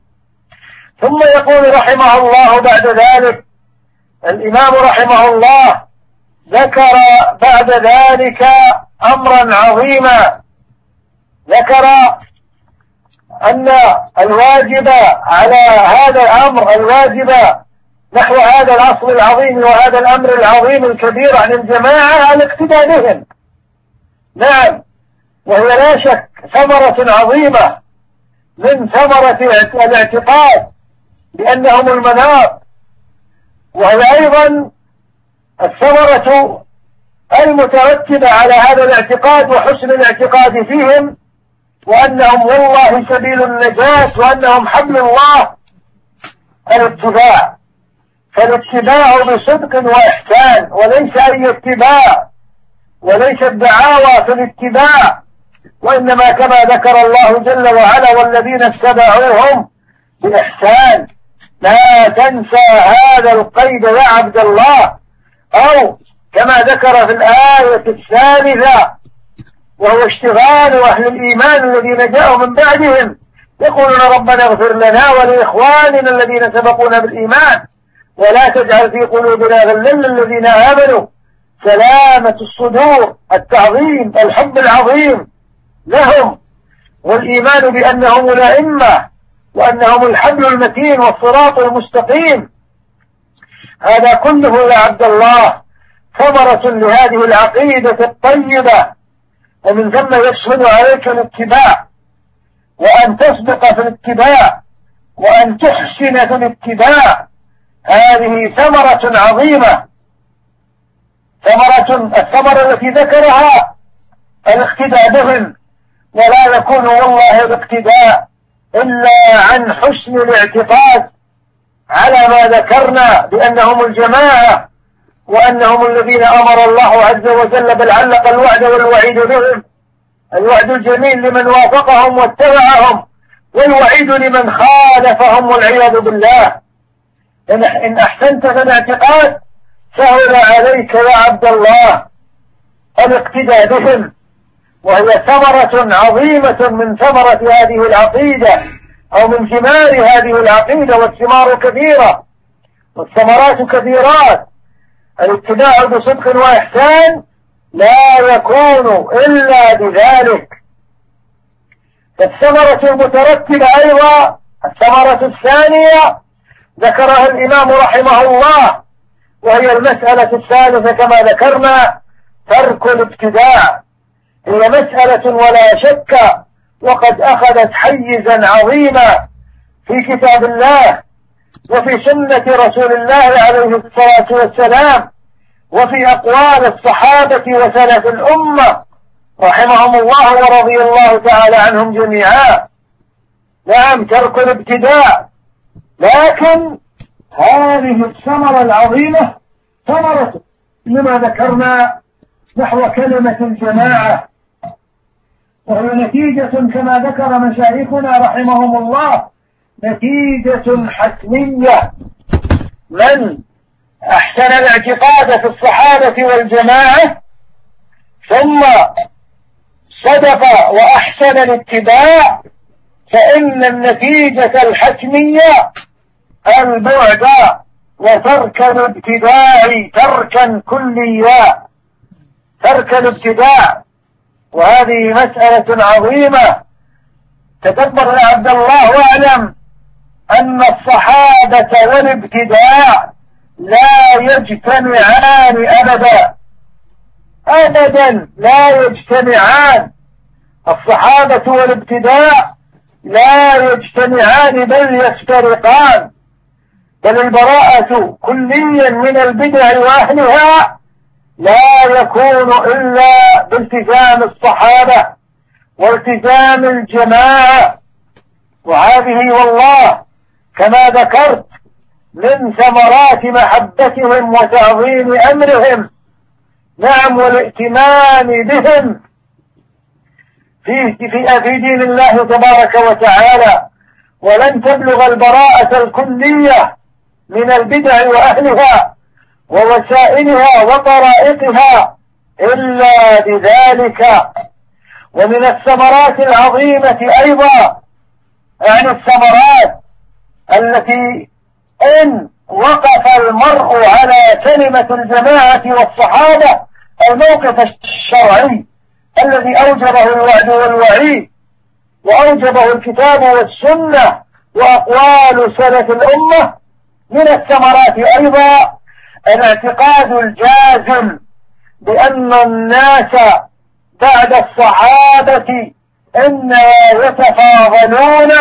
ثم يقول رحمه الله بعد ذلك الإمام رحمه الله ذكر بعد ذلك أمرا عظيما، ذكر أن الواجب على هذا الأمر، الواجب نحو هذا الأصل العظيم وهذا الأمر العظيم الكبير عن الجماعة الاقتداء بهم. نعم. وهي لا شك ثمرة عظيمة من ثمرة الاعتقاد بأنهم المناط، وهي أيضا الثمرة المترتبة على هذا الاعتقاد وحسن الاعتقاد فيهم وأنهم والله سبيل النجاة وأنهم حبل الله الاتباع. فالاتباع بصدق وإحسان، وليس أي اتباع، وليس الدعاوى في الاتباع، وإنما كما ذكر الله جل وعلا والذين اتبعوهم بإحسان. لا تنسى هذا القيد يا عبد الله. أو كما ذكر في الآية الثالثة، وهو اشتغال أهل الإيمان الذين جاءوا من بعدهم يقولون ربنا اغفر لنا ولإخواننا الذين سبقونا بالإيمان ولا تجعل في قلوبنا غلا للذين آمنوا. سلامة الصدور، التعظيم، الحب العظيم لهم، والإيمان بأنهم الأئمة وأنهم الحبل المتين والصراط المستقيم. هذا كله يا عبد الله ثمرة لهذه العقيدة الطيبة، ومن ثم يسهل عليك الاتباع، وأن تصدق في الاتباع، وأن تحسن في الاتباع. هذه ثمرة عظيمة. ثمرة الثمرة التي ذكرها الاقتداء بهم، ولا يكون والله الاقتداء إلا عن حسن الاعتقاد على ما ذكرنا بأنهم الجماعة، وأنهم الذين أمر الله عز وجل بل علق الوعد والوعيد بهم. الوعد الجميل لمن وافقهم واتبعهم، والوعيد لمن خالفهم والعياذ بالله. إن أحسنت في الاعتقاد سهل عليك يا عبد الله الاقتداء بهم، وهي ثمرة عظيمة من ثمرة هذه العقيدة، أو من ثمار هذه العقيدة. والثمار كثيرة والثمرات كثيرات. الاتباع بصدق وإحسان لا يكون إلا بذلك. فالثمرة المترتبة أيضا، الثمرة الثانية ذكرها الإمام رحمه الله، وهي المسألة الثالثة كما ذكرنا، ترك الابتداع. هي مسألة ولا شك وقد أخذت حيزا عظيما في كتاب الله وفي سنة رسول الله عليه الصلاة والسلام، وفي أقوال الصحابة وسلف الأمة رحمهم الله ورضي الله تعالى عنهم جميعا. نعم، ترك الابتداع. لكن هذه الثمرة العظيمة ثمرة لما ذكرنا نحو كلمة الجماعة، وهي نتيجة كما ذكر مشايخنا رحمهم الله نتيجة حتمية. من أحسن الاعتقاد في الصحابة والجماعة ثم صدق وأحسن الاتباع، فإن النتيجة الحتمية البعد وترك الابتداع تركا كليا، ترك الابتداع. وهذه مسألة عظيمة. تدبر يا عبد الله واعلم أن الصحابة والابتداع لا يجتمعان أبدا أبدا، لا يجتمعان. الصحابة والابتداع لا يجتمعان بل يفترقان. بل البراءة كليا من البدع وأهلها لا يكون إلا بالتزام الصحابة والتزام الجماعة. وهذه والله كما ذكرت من ثمرات محبتهم وتعظيم أمرهم، نعم، والائتمان بهم في في دين الله تبارك وتعالى. ولن تبلغ البراءة الكلية من البدع وأهلها ووسائلها وطرائقها إلا بذلك. ومن الثمرات العظيمة أيضا، يعني الثمرات التي إن وقف المرء على كلمة الجماعة والصحابة الموقف الشرعي الذي أوجبه الوعد والوعيد وأوجبه الكتاب والسنة وأقوال سلف الأمة، من الثمرات أيضا الاعتقاد الجازم بأن الناس بعد الصحابة إنما يتفاضلون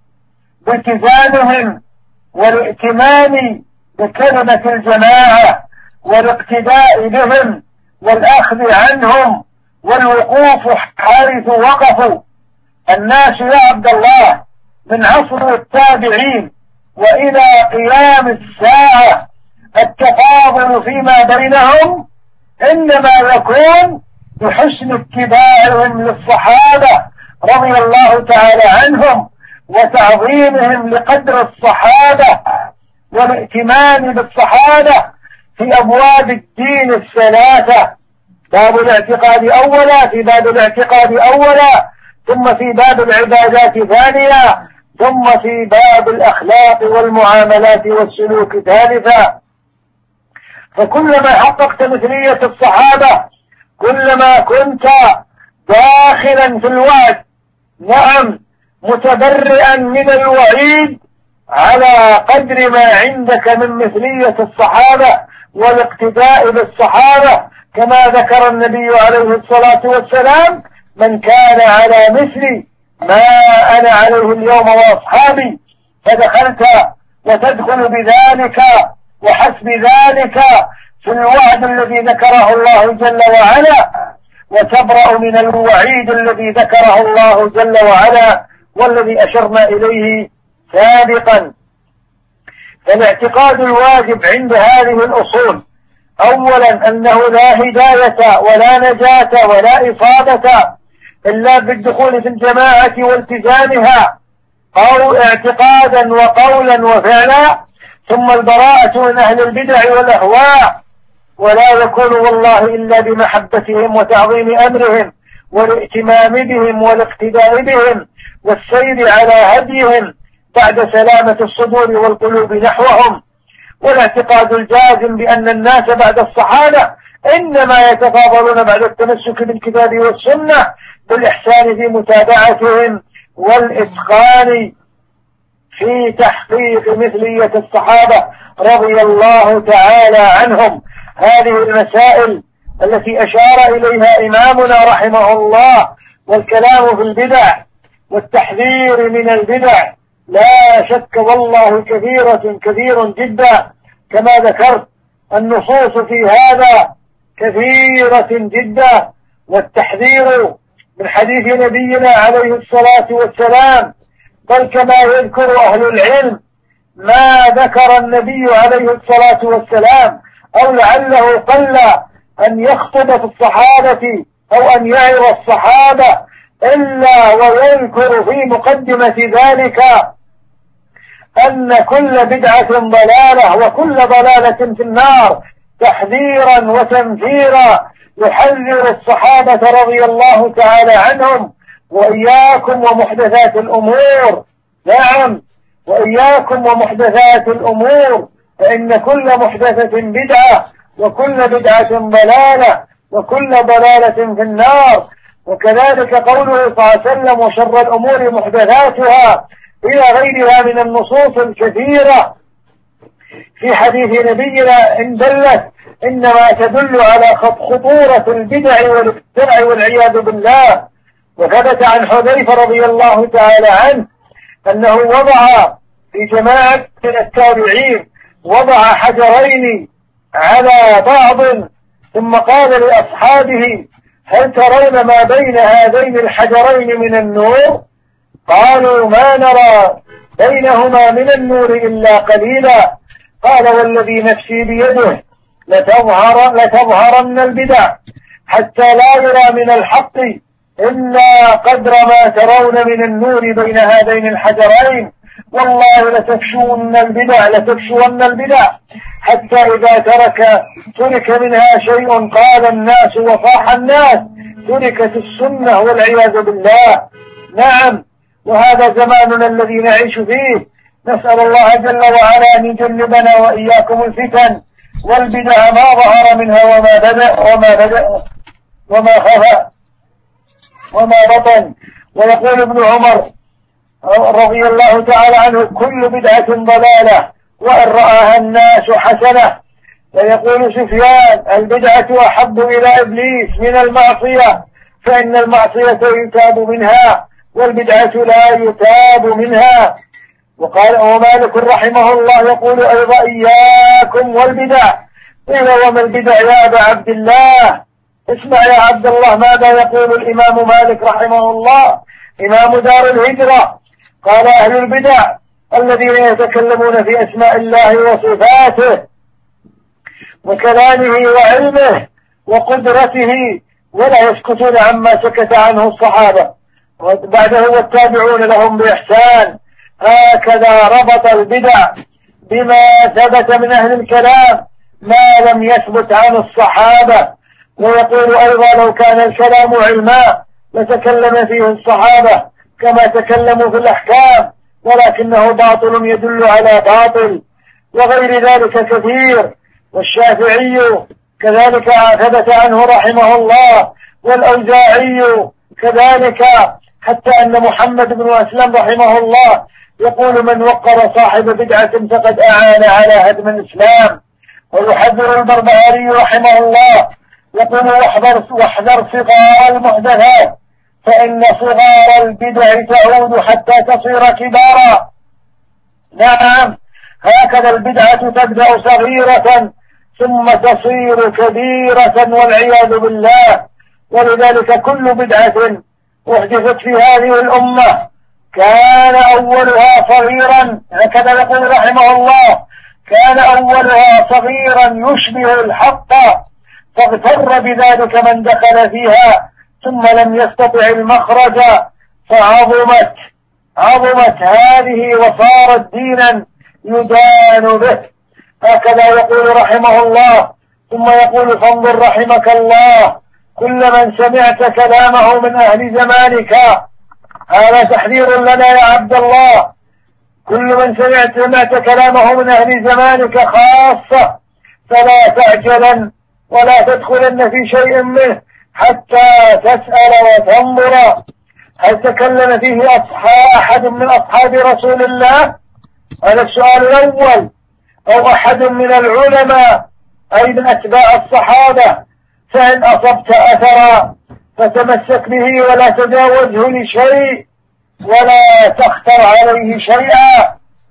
بالتزامهم والائتمان بكلمة الجماعة والاقتداء بهم والأخذ عنهم والوقوف حيث وقفوا. الناس يا عبد الله من عصر التابعين وإلى قيام الساعة التفاضل فيما بينهم إنما يكون بحسن اتباعهم للصحابة رضي الله تعالى عنهم وتعظيمهم لقدر الصحابة والائتمام بالصحابة في أبواب الدين الثلاثة، باب الاعتقاد أولا، في باب الاعتقاد أولا، ثم في باب العبادات ثانية، ثم في باب الأخلاق والمعاملات والسلوك ثالثا. فكلما حققت مثلية الصحابة كلما كنت داخلا في الوعد، نعم، متبرئا من الوعيد على قدر ما عندك من مثلية الصحابة والاقتداء بالصحابة، كما ذكر النبي عليه الصلاة والسلام: من كان على مثلي ما أنا عليه اليوم وأصحابي، فدخلت وتدخل بذلك وحسب ذلك في الوعد الذي ذكره الله جل وعلا، وتبرأ من الوعيد الذي ذكره الله جل وعلا والذي أشرنا إليه سابقا. فالاعتقاد الواجب عند هذه الأصول أولا أنه لا هداية ولا نجاة ولا إصابة إلا بالدخول في الجماعة والتزامها، أو اعتقادا وقولا وفعلا، ثم البراءة من أهل البدع والأهواء، ولا يكون والله إلا بمحبتهم وتعظيم أمرهم والائتمام بهم والاقتداء بهم والسير على هديهم بعد سلامة الصدور والقلوب نحوهم. والاعتقاد الجازم بأن الناس بعد الصحابة إنما يتفاضلون بعد التمسك بالكتاب والسنة بالإحسان في متابعتهم والإتقان في تحقيق مثلية الصحابة رضي الله تعالى عنهم. هذه المسائل التي أشار إليها إمامنا رحمه الله، والكلام في البدع والتحذير من البدع لا شك والله كثيرة كثير جدا، كما ذكرت النصوص في هذا كثيرة جدا، والتحذير من حديث نبينا عليه الصلاة والسلام، بل كما يذكر أهل العلم ما ذكر النبي عليه الصلاة والسلام، أو لعله قل أن يخطب في الصحابة أو أن يعظ الصحابة إلا ويذكر في مقدمة ذلك أن كل بدعة ضلالة وكل ضلالة في النار، تحذيرا وتنفيرا يحذر الصحابة رضي الله تعالى عنهم: وإياكم ومحدثات الأمور. نعم، وإياكم ومحدثات الأمور، فإن كل محدثة بدعة وكل بدعة ضلالة وكل ضلالة في النار. وكذلك قوله صلى الله عليه وسلم: وشر الأمور محدثاتها، إلى غيرها من النصوص الكثيرة في حديث نبينا إن دلت إنما تدل على خطورة البدع والابتداع والعياذ بالله. وثبت عن حذيفة رضي الله تعالى عنه أنه وضع في جماعة من التابعين وضع حجرين على بعض، ثم قال لأصحابه: هل ترون ما بين هذين الحجرين من النور؟ قالوا: ما نرى بينهما من النور إلا قليلا. قال: والذي نفسي بيده لتظهر لتظهرن البدع حتى لا يرى من الحق إلا قدر ما ترون من النور بين هذين الحجرين، والله لتفشون البدع لتفشون البدع حتى إذا ترك ترك منها شيء قال الناس وصاح الناس تركت السنة والعياذ بالله. نعم، وهذا زماننا الذي نعيش فيه، نسأل الله جل وعلا أن يجنبنا وإياكم الفتن والبدع ما ظهر منها وما بدأ وما بدأ وما خفى وما بطن. ويقول ابن عمر رضي الله تعالى عنه: كل بدعة ضلالة وإن رآها الناس حسنة. ويقول سفيان: البدعة أحب إلى إبليس من المعصية، فإن المعصية يتاب منها والبدعة لا يتاب منها. وقال ومالك رحمه الله يقول أيضا: إياكم والبدع. قيل: وما البدع يا أبا عبد الله؟ اسمع يا عبد الله ماذا يقول الإمام مالك رحمه الله: إمام دار الهجرة. قال أهل البدع الذين يتكلمون في أسماء الله وصفاته وكلامه وعلمه وقدرته ولا يسكتون عما سكت عنه الصحابة وبعده والتابعون لهم بإحسان. هكذا ربط البدع بما ثبت من أهل الكلام ما لم يثبت عن الصحابة. ويقول أيضا لو كان الكلام علما لتكلم فيه الصحابة كما تكلموا في الأحكام ولكنه باطل يدل على باطل وغير ذلك كثير. والشافعي كذلك ثبت عنه رحمه الله والأوزاعي كذلك، حتى أن محمد بن أسلم رحمه الله يقول من وقر صاحب بدعة فقد أعان على هدم الإسلام. ويحذر البربهاري رحمه الله يقول واحذر واحذر صغار المحدثات فإن صغار البدع تعود حتى تصير كبارا. نعم، هكذا البدعة تبدأ صغيرة ثم تصير كبيرة والعياذ بالله. ولذلك كل بدعة أحدثت في هذه الأمة كان أولها صغيرا، هكذا يقول رحمه الله، كان أولها صغيرا يشبه الحق فاغتر بذلك من دخل فيها ثم لم يستطع المخرج فعظمت عظمت هذه وصارت دينا يدان به. هكذا يقول رحمه الله. ثم يقول فانظر رحمك الله كل من سمعت كلامه من أهل زمانك. هذا تحذير لنا يا عبد الله. كل من سمعت سمعت كلامه من أهل زمانك خاصة فلا تعجلا ولا تدخلن في شيء منه حتى تسأل وتنظر هل تكلم فيه أصحاب أحد من أصحاب رسول الله؟ هذا السؤال الأول. أو أحد من العلماء أي من أتباع الصحابة، فإن أصبت أثرا فتمسك به ولا تجاوزه لشيء ولا تختر عليه شيئا.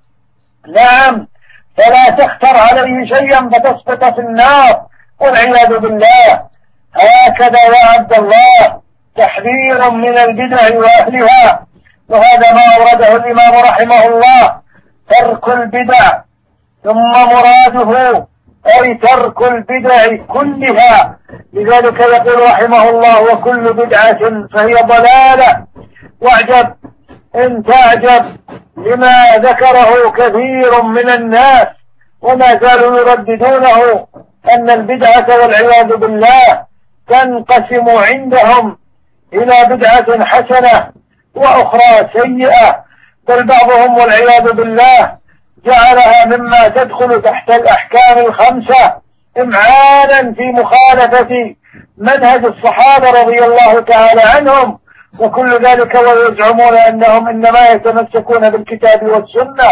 نعم، فلا تختر عليه شيئا فتسقط في النار والعياذ بالله. هكذا يا عبد الله تحذير من البدع وأهلها. وهذا ما أورده الإمام رحمه الله ترك البدع، ثم مراده أي ترك البدع كلها. لذلك يقول رحمه الله وكل بدعة فهي ضلالة. واعجب إن تعجب لما ذكره كثير من الناس وما زالوا يرددونه أن البدعة والعياذ بالله تنقسم عندهم إلى بدعة حسنة وأخرى سيئة، بل بعضهم والعياذ بالله جعلها مما تدخل تحت الأحكام الخمسة إمعانا في مخالفة منهج الصحابة رضي الله تعالى عنهم، وكل ذلك ويزعمون أنهم إنما يتمسكون بالكتاب والسنة.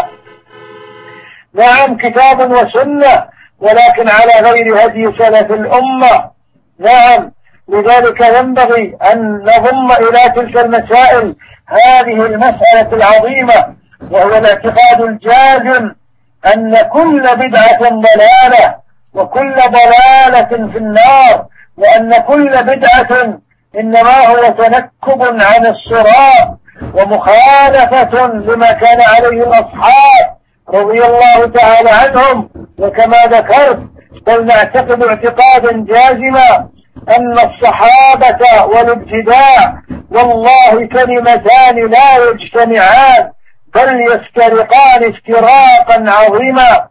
نعم، كتاب وسنة، ولكن على غير هدي سلف الأمة. نعم، لذلك ينبغي أن نضم إلى تلك المسائل هذه المسألة العظيمة، وهو الاعتقاد الجازم أن كل بدعة ضلالة وكل ضلالة في النار، وأن كل بدعة إنما هو تنكب عن الصراط ومخالفة لما كان عليه الأصحاب رضي الله تعالى عنهم. وكما ذكرت بل نعتقد اعتقادا جازما أن الصحابة والابتداع والله كلمتان لا يجتمعان بل يفترقان افتراقا عظيما.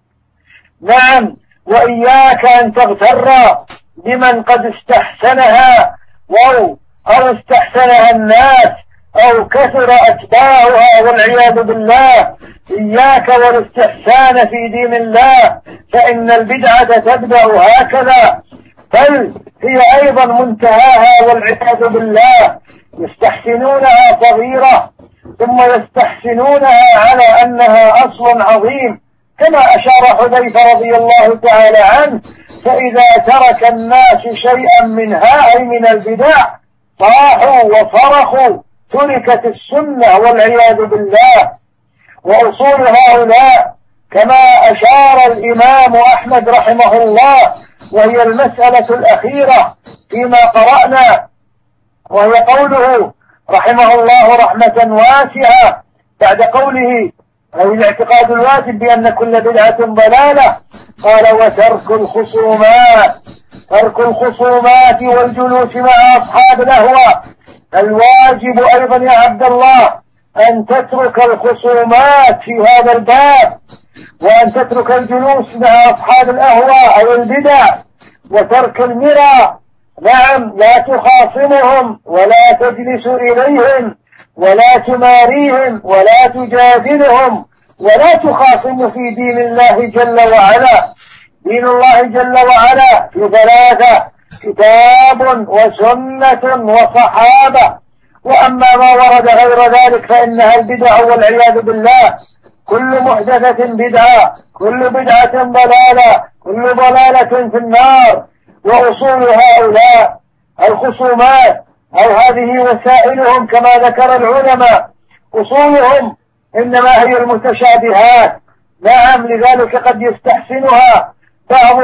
نعم، وإياك أن تغتر بمن قد استحسنها أو, أو استحسنها الناس أو كثر أتباعها والعياذ بالله. إياك والاستحسان في دين الله، فإن البدعة تبدأ هكذا، بل هي أيضا منتهاها والعياذ بالله. يستحسنونها صغيرة ثم يستحسنونها على أنها أصل عظيم، كما أشار حذيفة رضي الله تعالى عنه: فإذا ترك الناس شيئا منها أي من البدع صاحوا وصرخوا، تركت السنة والعياذ بالله. وأصول هؤلاء كما أشار الإمام أحمد رحمه الله، وهي المسألة الأخيرة فيما قرأنا، وهي قوله: رحمه الله رحمة واسعة بعد قوله أي الاعتقاد الواجب بأن كل بدعة ضلالة، قال وترك الخصومات، ترك الخصومات والجلوس مع أصحاب الأهواء. الواجب أيضا يا عبد الله أن تترك الخصومات في هذا الباب، وأن تترك الجلوس مع أصحاب الأهواء أو البدع، وترك المرى. نعم، لا تخاصمهم ولا تجلس إليهم ولا تماريهم ولا تجادلهم ولا تخاصم في دين الله جل وعلا. دين الله جل وعلا في ثلاثة: كتاب وسنة وصحابة. وأما ما ورد غير ذلك فإنها البدع والعياذ بالله. كل محدثة بدعة، كل بدعة ضلالة، كل ضلالة في النار. وأصول هؤلاء الخصومات أو هذه وسائلهم كما ذكر العلماء، أصولهم إنما هي المتشابهات. نعم، لذلك قد يستحسنها بعض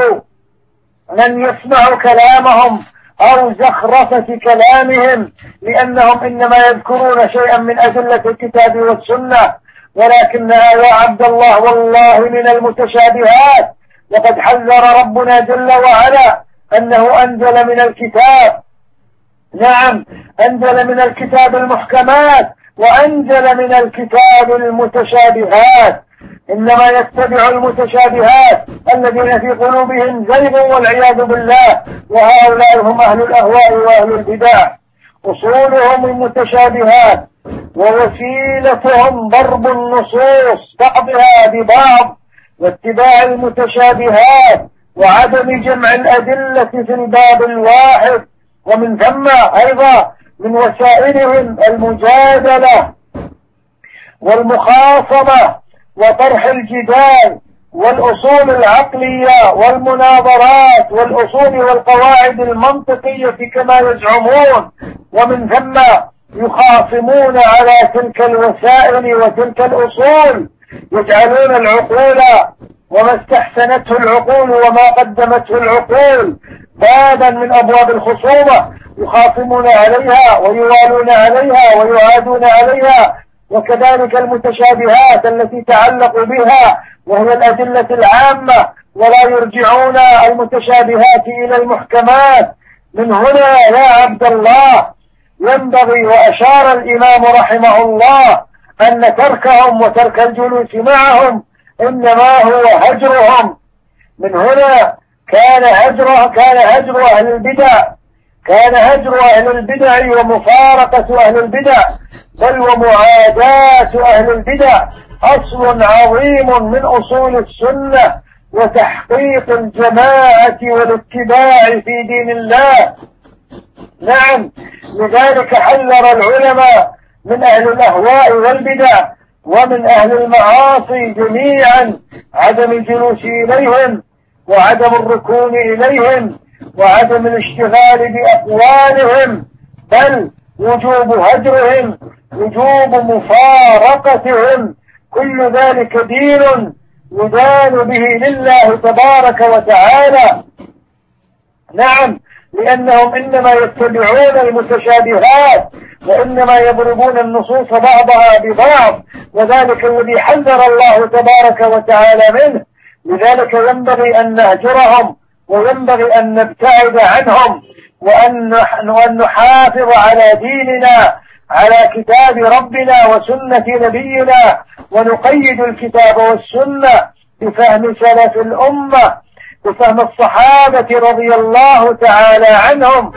من يسمع كلامهم أو زخرفة كلامهم، لأنهم إنما يذكرون شيئا من أدلة الكتاب والسنة، ولكنها يا عبد الله والله من المتشابهات. وقد حذر ربنا جل وعلا أنه أنزل من الكتاب، نعم، أنزل من الكتاب المحكمات وأنزل من الكتاب المتشابهات. إنما يتبع المتشابهات الذين في قلوبهم زيغ والعياذ بالله، وهؤلاء هم أهل الأهواء وأهل البدع. أصولهم المتشابهات ووسيلتهم ضرب النصوص بعضها ببعض واتباع المتشابهات وعدم جمع الأدلة في الباب الواحد. ومن ثم أيضا من وسائلهم المجادلة والمخاصمة وطرح الجدال والأصول العقلية والمناظرات والأصول والقواعد المنطقية كما يزعمون. ومن ثم يخاصمون على تلك الوسائل وتلك الأصول، يجعلون العقول وما استحسنته العقول وما قدمته العقول بابا من أبواب الخصومة، يخاصمون عليها ويوالون عليها ويعادون عليها. وكذلك المتشابهات التي تعلق بها وهي الأدلة العامة، ولا يرجعون المتشابهات إلى المحكمات. من هنا يا عبد الله ينبغي، وأشار الإمام رحمه الله أن تركهم وترك الجلوس معهم إنما هو هجرهم. من هنا كان هجر كان هجر أهل البدع كان هجر أهل البدع ومفارقة أهل البدع بل ومعاداة أهل البدع أصل عظيم من أصول السنة وتحقيق الجماعة والاتباع في دين الله. نعم، لذلك حذر العلماء من أهل الأهواء والبدع ومن أهل المعاصي جميعا عدم الجلوس إليهم وعدم الركون إليهم وعدم الاشتغال بأقوالهم، بل وجوب هجرهم، وجوب مفارقتهم. كل ذلك دين يدان به لله تبارك وتعالى. نعم، لأنهم إنما يتبعون المتشابهات وإنما يضربون النصوص بعضها ببعض، وذلك الذي حذر الله تبارك وتعالى منه. لذلك ينبغي أن نهجرهم وينبغي أن نبتعد عنهم وأن نحافظ على ديننا، على كتاب ربنا وسنة نبينا، ونقيد الكتاب والسنة بفهم سلف الأمة، بفهم الصحابة رضي الله تعالى عنهم.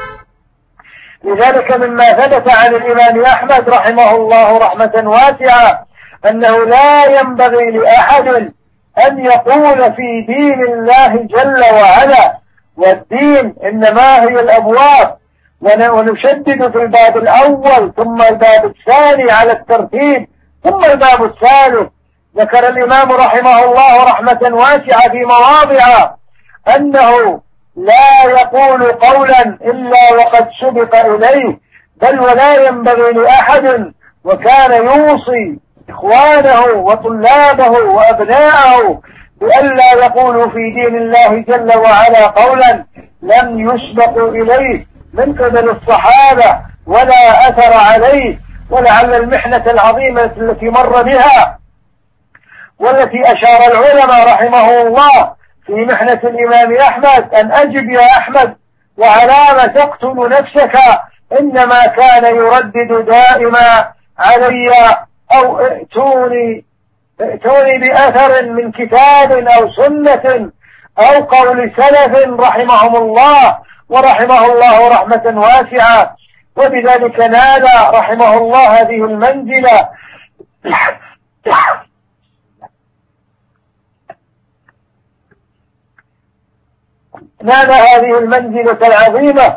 لذلك مما ثبت عن الإمام أحمد رحمه الله رحمة واسعة أنه لا ينبغي لأحد أن يقول في دين الله جل وعلا، والدين إنما هي الأبواب، ونشدد في الباب الأول ثم الباب الثاني على الترتيب ثم الباب الثالث. ذكر الإمام رحمه الله رحمة واسعة في مواضع أنه لا يقول قولا إلا وقد سبق إليه، بل ولا ينبغي لأحد، وكان يوصي إخوانه وطلابه وأبناءه بألا يقولوا في دين الله جل وعلا قولا لم يسبقوا إليه من قبل الصحابة ولا أثر عليه. ولعل المحنة العظيمة التي مر بها والتي أشار العلماء رحمه الله في محنة الإمام أحمد أن أجب يا أحمد وعلام تقتل نفسك، إنما كان يردد دائما علي أو ائتوني ائتوني بأثر من كتاب أو سنة أو قول سلف رحمهم الله ورحمه الله رحمة واسعة، وبذلك نال رحمه الله هذه المنزلة نال هذه المنزلة العظيمة،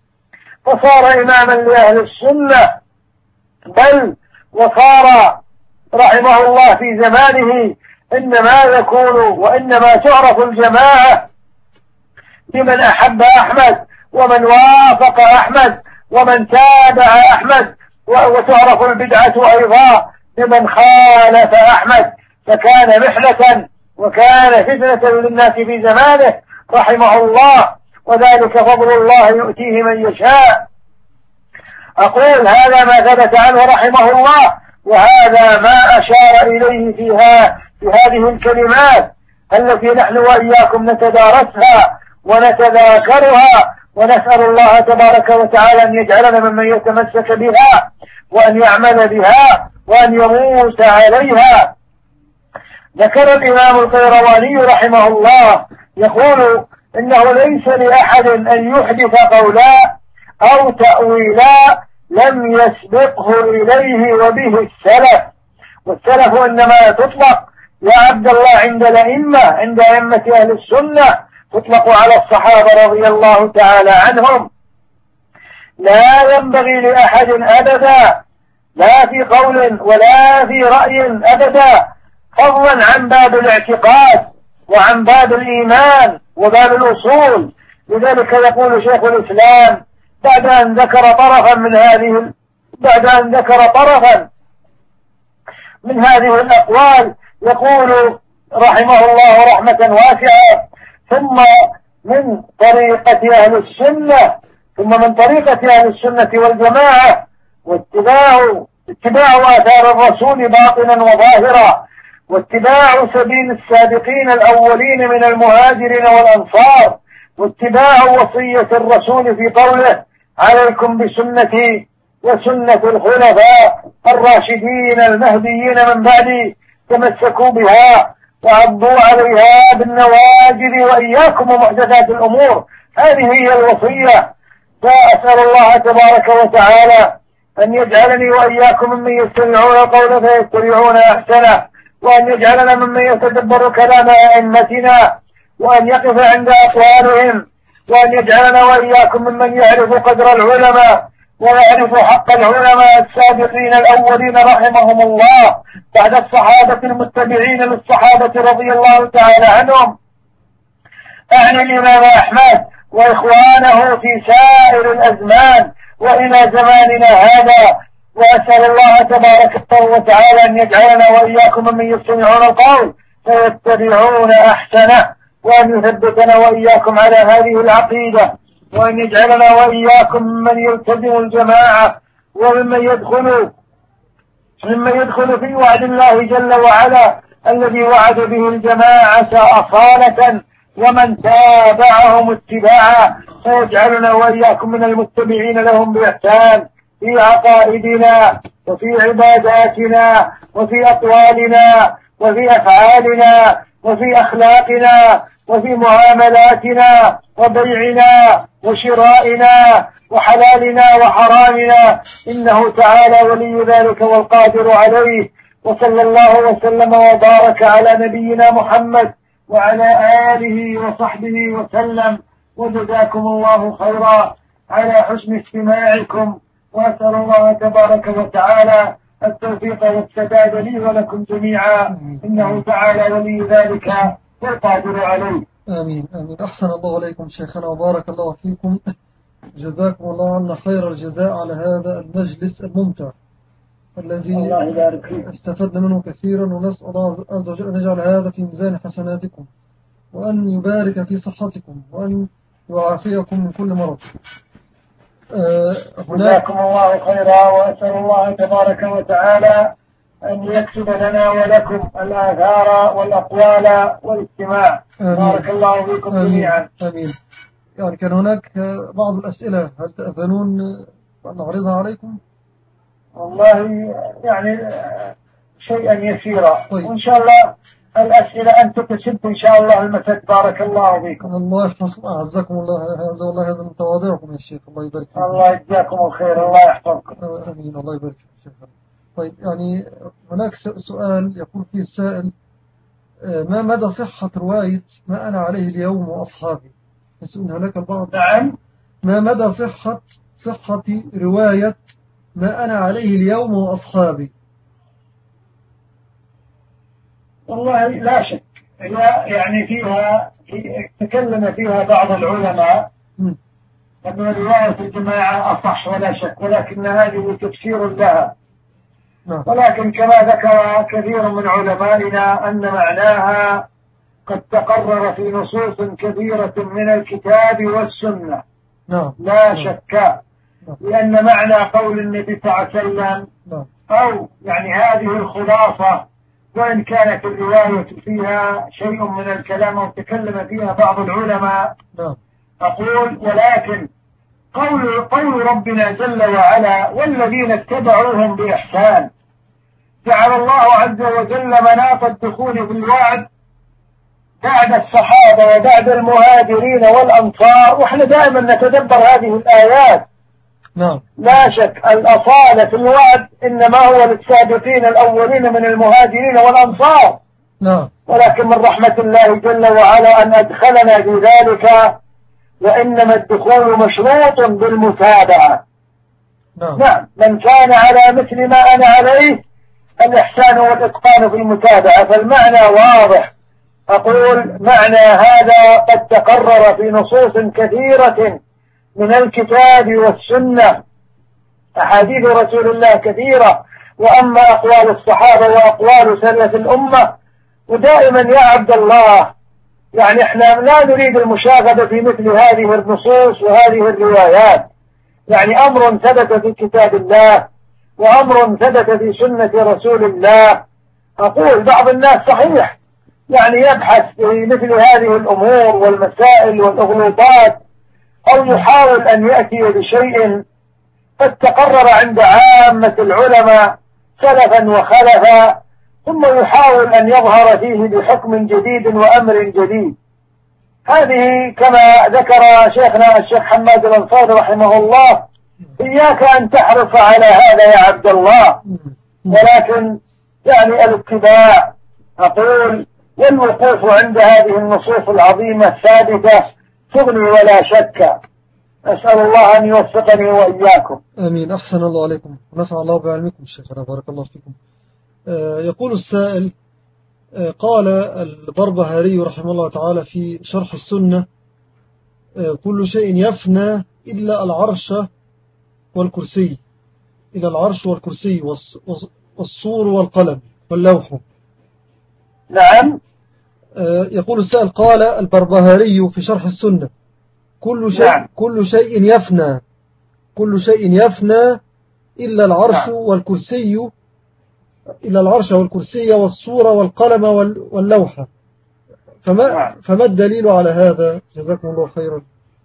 فصار إماما لأهل السنة، بل وصار رحمه الله في زمانه إنما يكون وإنما تعرف الجماعة لمن أحب أحمد ومن وافق أحمد ومن تابع أحمد، وتعرف البدعة أيضا لمن خالف أحمد، فكان محنة وكان فتنة للناس في زمانه رحمه الله، وذلك فضل الله يؤتيه من يشاء. أقول هذا ما ثبت عنه رحمه الله، وهذا ما أشار إليه فيها في هذه الكلمات التي نحن وإياكم نتدارسها ونتذاكرها، ونسأل الله تبارك وتعالى أن يجعلنا ممن يتمسك بها وأن يعمل بها وأن يموت عليها. ذكر الإمام القيرواني رحمه الله يقول إنه ليس لأحد أن يحدث قولا أو تأويلا لم يسبقه إليه وبه السلف، والسلف إنما تطلق يا عبد الله عند الأئمة عند أئمة أهل السنة تطلق على الصحابة رضي الله تعالى عنهم. لا ينبغي لأحد أبدا لا في قول ولا في رأي أبدا، فضلا عن باب الاعتقاد وعن باب الإيمان وباب الأصول. لذلك يقول شيخ الإسلام بعد أن ذكر طرفا من هذه بعد أن ذكر طرفا من هذه الأقوال يقول رحمه الله رحمة واسعة: ثم من طريقة أهل السنة ثم من طريقة أهل السنة والجماعة واتباع اتباع آثار الرسول باطنا وظاهرا، واتباع سبيل السابقين الأولين من المهاجرين والأنصار، واتباع وصية الرسول في قوله: عليكم بسنتي وسنة الخلفاء الراشدين المهديين من بعدي، تمسكوا بها وعضوا عليها بالنواجذ وإياكم ومحدثات الأمور. هذه هي الوصية. فأسأل الله تبارك وتعالى أن يجعلني وإياكم ممن يستمعون القول فيتبعون أحسنه، وأن يجعلنا ممن يتدبر كلام أئمتنا وأن يقف عند أقوالهم، وأن يجعلنا وإياكم ممن يعرف قدر العلماء ويعرف حق العلماء السابقين الأولين رحمهم الله بعد الصحابة المتبعين للصحابة رضي الله تعالى عنهم. أعني الإمام أحمد وإخوانه في سائر الأزمان وإلى زماننا هذا. وأسأل الله تبارك وتعالى أن يجعلنا وإياكم ممن يستمعون القول فيتبعون أحسنه، وأن يثبتنا وإياكم على هذه العقيدة، وأن يجعلنا وإياكم ممن يلتزم الجماعة وممن يدخل ممن يدخل في وعد الله جل وعلا الذي وعد به الجماعة أصالة ومن تابعهم اتباعا، فيجعلنا وإياكم من المتبعين لهم بإحسان في عقائدنا وفي عباداتنا وفي أقوالنا وفي أفعالنا وفي أخلاقنا وفي معاملاتنا وبيعنا وشرائنا وحلالنا وحرامنا، إنه تعالى ولي ذلك والقادر عليه. وصلى الله وسلم وبارك على نبينا محمد وعلى آله وصحبه وسلم، وجزاكم الله خيرا على حسن استماعكم، وأسأل الله تبارك وتعالى التوفيق والسداد لي ولكم جميعا، إنه تعالى ولي ذلك والقادر عليه. آمين آمين. أحسن الله عليكم شيخنا وبارك الله فيكم، جزاكم الله عنا خير الجزاء على هذا المجلس الممتع الذي استفدنا منه كثيرا، ونسأل الله عز وجل أن يجعل هذا في ميزان حسناتكم، وأن يبارك في صحتكم، وأن يعافيكم من كل مرض. جزاكم الله خيرا، وأسأل الله تبارك وتعالى أن يكتب لنا ولكم الآثار والأقوال والاجتماع. بارك الله فيكم جميعا. آمين. يعني كان هناك بعض الأسئلة، هل تأذنون أن نعرضها عليكم؟ والله يعني شيئا يسيرا. طيب. وإن شاء الله الأسئلة أن تكسبت إن شاء الله المسد. بارك الله فيكم. الله يحفظكم، أعزكم الله. هذا والله هذا من تواضعكم يا شيخ، الله يبارك فيكم. الله يجزاكم الخير، الله يحفظكم. آمين، الله يبارك فيكم شيخ. طيب، يعني هناك سؤال يقول فيه السائل: ما مدى صحة رواية ما أنا عليه اليوم وأصحابي؟ يسألها لك البعض. نعم. ما مدى صحة صحة رواية ما أنا عليه اليوم وأصحابي؟ والله لا شك، يعني فيها تكلم فيها بعض العلماء أن رواية الجماعة أصح ولا شك، ولكن هذه تفسير لها. ولكن كما ذكر كثير من علمائنا أن معناها قد تقرر في نصوص كثيرة من الكتاب والسنة. لا شك، لأن معنى قول النبي صلى الله عليه وسلم أو يعني هذه الخلاصة، وإن كانت الرواية فيها شيء من الكلام وتكلم فيها بعض العلماء، أقول ولكن قول, قول ربنا جل وعلا: والذين اتبعوهم بإحسان، جعل الله عز وجل مناط الدخول في الوعد بعد الصحابة وبعد المهاجرين والأنصار. وإحنا دائما نتدبر هذه الآيات. نعم. لا شك الأصالة في الوعد إنما هو للسابقين الأولين من المهاجرين والأنصار. نعم. ولكن من رحمة الله جل وعلا أن أدخلنا في ذلك، وإنما الدخول مشروط بالمتابعة. نعم. نعم. من كان على مثل ما أنا عليه، الإحسان والإتقان في المتابعة. فالمعنى واضح. أقول معنى هذا قد تقرر في نصوص كثيرة من الكتاب والسنة، أحاديث رسول الله كثيرة، وأما أقوال الصحابة وأقوال سلف الأمة. ودائما يا عبد الله، يعني احنا لا نريد المشاغبة في مثل هذه النصوص وهذه الروايات. يعني أمر ثبت في كتاب الله وأمر ثبت في سنة رسول الله. أقول بعض الناس صحيح يعني يبحث في مثل هذه الأمور والمسائل والأغلوطات، أو يحاول أن يأتي بشيء قد تقرر عند عامة العلماء سلفا وخلفا، ثم يحاول أن يظهر فيه بحكم جديد وأمر جديد. هذه كما ذكر شيخنا الشيخ حماد الأنصاري رحمه الله: إياك أن تحرص على هذا يا عبد الله، ولكن يعني الاتباع. أقول والوقوف عند هذه النصوص العظيمة الثابتة تغني ولا شك. أسأل الله أن يوفقني وإياكم. آمين. أحسن الله عليكم، ونفع الله بعلمكم شيخنا، بارك الله فيكم. آه يقول السائل: آه قال البربهاري رحمه الله تعالى في شرح السنة: آه كل شيء يفنى إلا العرش والكرسي، إلى العرش والكرسي والصور والقلم واللوح. نعم. آه يقول السائل: قال البربهاري في شرح السنة: كل شيء, نعم. كل شيء يفنى كل شيء يفنى إلا العرش نعم. والكرسي إلا العرش والكرسي والصورة والقلم واللوحة. فما, نعم. فما الدليل على هذا؟ جزاكم الله خيرا.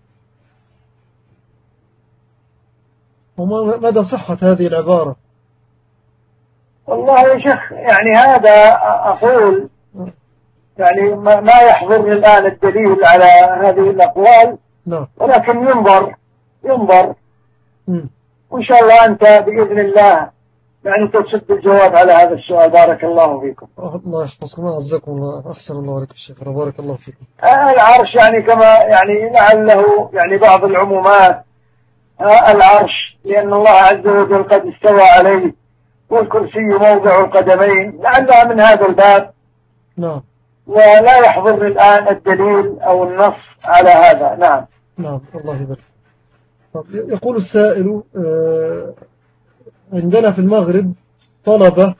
وما مدى صحة هذه العبارة؟ والله يا شيخ، يعني هذا أقول يعني ما يحضرني الآن الدليل على هذه الأقوال. نعم. ولكن ينظر ينظر م. وإن شاء الله أنت بإذن الله يعني تسد الجواب على هذا السؤال. بارك الله فيكم. الله يحفظكم ويعزكم الله. أحسن الله عليكم الشيخ، بارك الله فيكم. العرش يعني كما يعني لعله يعني بعض العمومات العرش لأن الله عز وجل قد استوى عليه، والكرسي موضع القدمين، لعلها من هذا الباب. نعم. ولا يحضرني الآن الدليل أو النص على هذا. نعم. نعم. الله يبارك. يقول السائل: عندنا في المغرب طلبة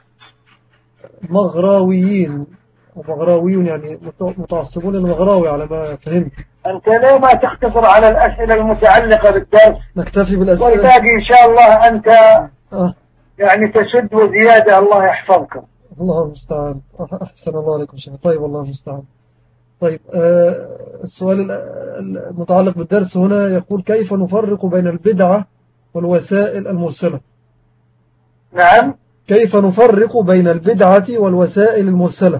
مغراويين، ومغراويون يعني متعصبون المغراوي على ما فهمت، أنت ليه ما تختصر على الأسئلة المتعلقة بالدرس؟ نكتفي بالأسئلة والباقي إن شاء الله أنت آه. يعني تشد وزيادة. الله يحفظكم. الله المستعان. أحسن الله عليكم شيخ. طيب الله المستعان. طيب آه السؤال المتعلق بالدرس هنا يقول: كيف نفرق بين البدعة والوسائل المرسلة؟ نعم، كيف نفرق بين البدعة والوسائل المرسلة؟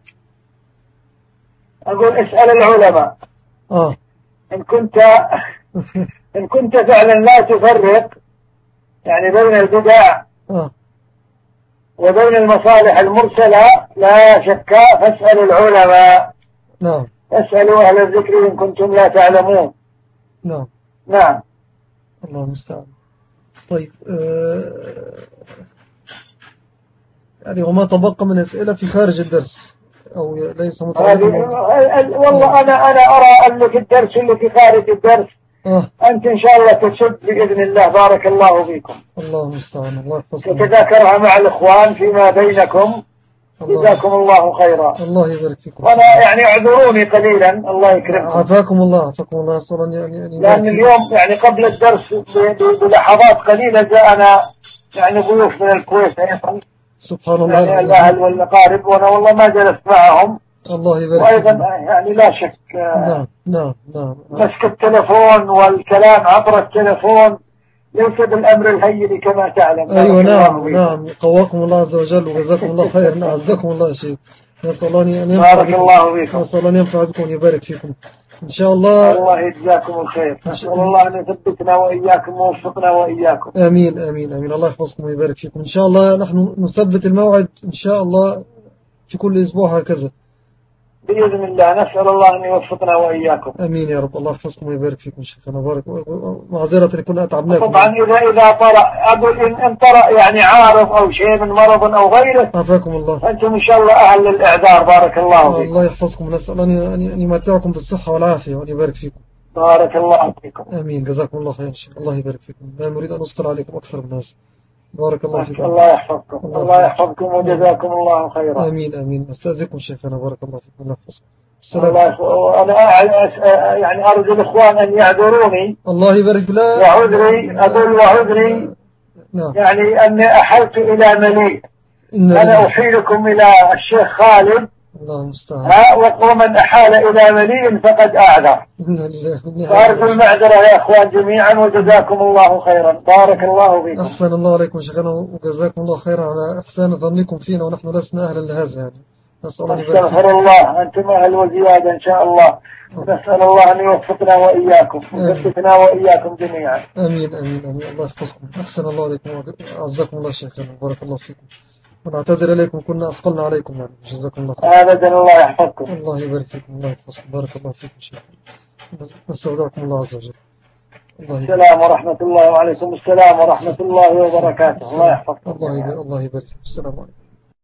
أقول اسأل العلماء. آه. إن كنت إن كنت فعلا لا تفرق يعني بين البدع آه. وبين المصالح المرسلة لا شك فاسأل العلماء. نعم. فاسألوا أهل الذكر إن كنتم لا تعلمون. نعم. نعم. الله المستعان. طيب آه يعني وما تبقى من أسئلة في خارج الدرس أو ليس متعلقا؟ والله أنا أنا أرى أن في الدرس اللي في خارج الدرس آه. أنت إن شاء الله تشد بإذن الله. بارك الله فيكم. الله المستعان. الله يحفظكم. تتذاكرها مع الإخوان فيما بينكم. جزاكم الله خيرا. الله يبارك فيكم. وأنا يعني اعذروني قليلا. الله يكرمكم. عافاكم الله. عافاكم الله. صلى يعني يعني لأن اليوم يعني قبل الدرس بلحظات قليلة جاءنا يعني ضيوف من الكويت أيضا. سبحان الله. يعني الأهل والأقارب وأنا والله ما جلست معهم. الله يبارك. وأيضا يعني لا شك. نعم نعم نعم. مسك التلفون والكلام عبر التلفون ليس بالأمر الهين كما تعلم. أيوة نعم نعم. قواكم الله عز وجل وجزاكم الله خير. عزكم الله يا شيخ. نسأل الله أن ينفع بارك الله فيكم. نسأل الله أن ينفع بكم ويبارك فيكم إن شاء الله. الله يجزاكم الخير. نسأل الله أن يثبتنا وإياكم ووفقنا وإياكم. آمين آمين آمين. الله يحفظكم ويبارك فيكم إن شاء الله. نحن نثبت الموعد إن شاء الله في كل أسبوع هكذا بإذن الله. نسأل الله أن يوفقنا وإياكم. أمين يا رب. الله يحفظكم ويبارك فيكم شيخنا. بارك معذرة لكل أتعبناكم. طبعا إذا إذا طرأ أقول إن, إن طرأ يعني عارض أو شيء من مرض أو غيره عافاكم الله. فأنتم إن شاء الله أهل الإعذار. بارك الله فيكم. الله يحفظكم. نسأل الله أن يمتعكم بالصحة والعافية وأن يبارك فيكم. بارك الله فيكم. أمين. جزاكم الله خير شيخ. الله يبارك فيكم. لا نريد أن نسطر عليكم أكثر من هذا. بارك الله فيكم. الله يحفظكم. الله, الله يحفظكم وجزاكم الله خيرا. آمين آمين. أستاذكم شيخنا. بارك الله فيكم. الله يحفظكم. الله. أنا يعني أرجو الإخوان أن يعذروني. الله يبارك. لا وعذري أقول وعذري نعم. يعني أني أحلت إلى مليء. أنا أحيلكم إلى الشيخ خالد. الله المستعان. ومن أحال إلى مليء فقد أعذر. فأرجو المعذرة يا أخوان جميعا وجزاكم الله خيرا. بارك الله فيكم. أحسن الله عليكم شيخنا وجزاكم الله خيرا على إحسان ظنكم فينا ونحن لسنا أهلا لهذا يعني. استغفر الله. أنتم أهل وزيادة إن شاء الله. نسأل الله أن يوفقنا وإياكم ويثبتنا وإياكم جميعا. آمين آمين آمين. الله يحفظكم. أحسن الله عليكم وعزكم الله شيخنا. بارك الله فيكم. ونعتذر إليكم كنا أثقلنا عليكم يعني. جزاكم الله خير. أبدا. الله يحفظكم. الله يبارك فيكم. الله يحفظكم. بارك الله فيكم شيخنا. نستودعكم الله عز وجل. السلام ورحمة الله وعليكم السلام ورحمة الله وبركاته. الله يحفظكم. الله يبارك. الله يبارك. السلام عليكم.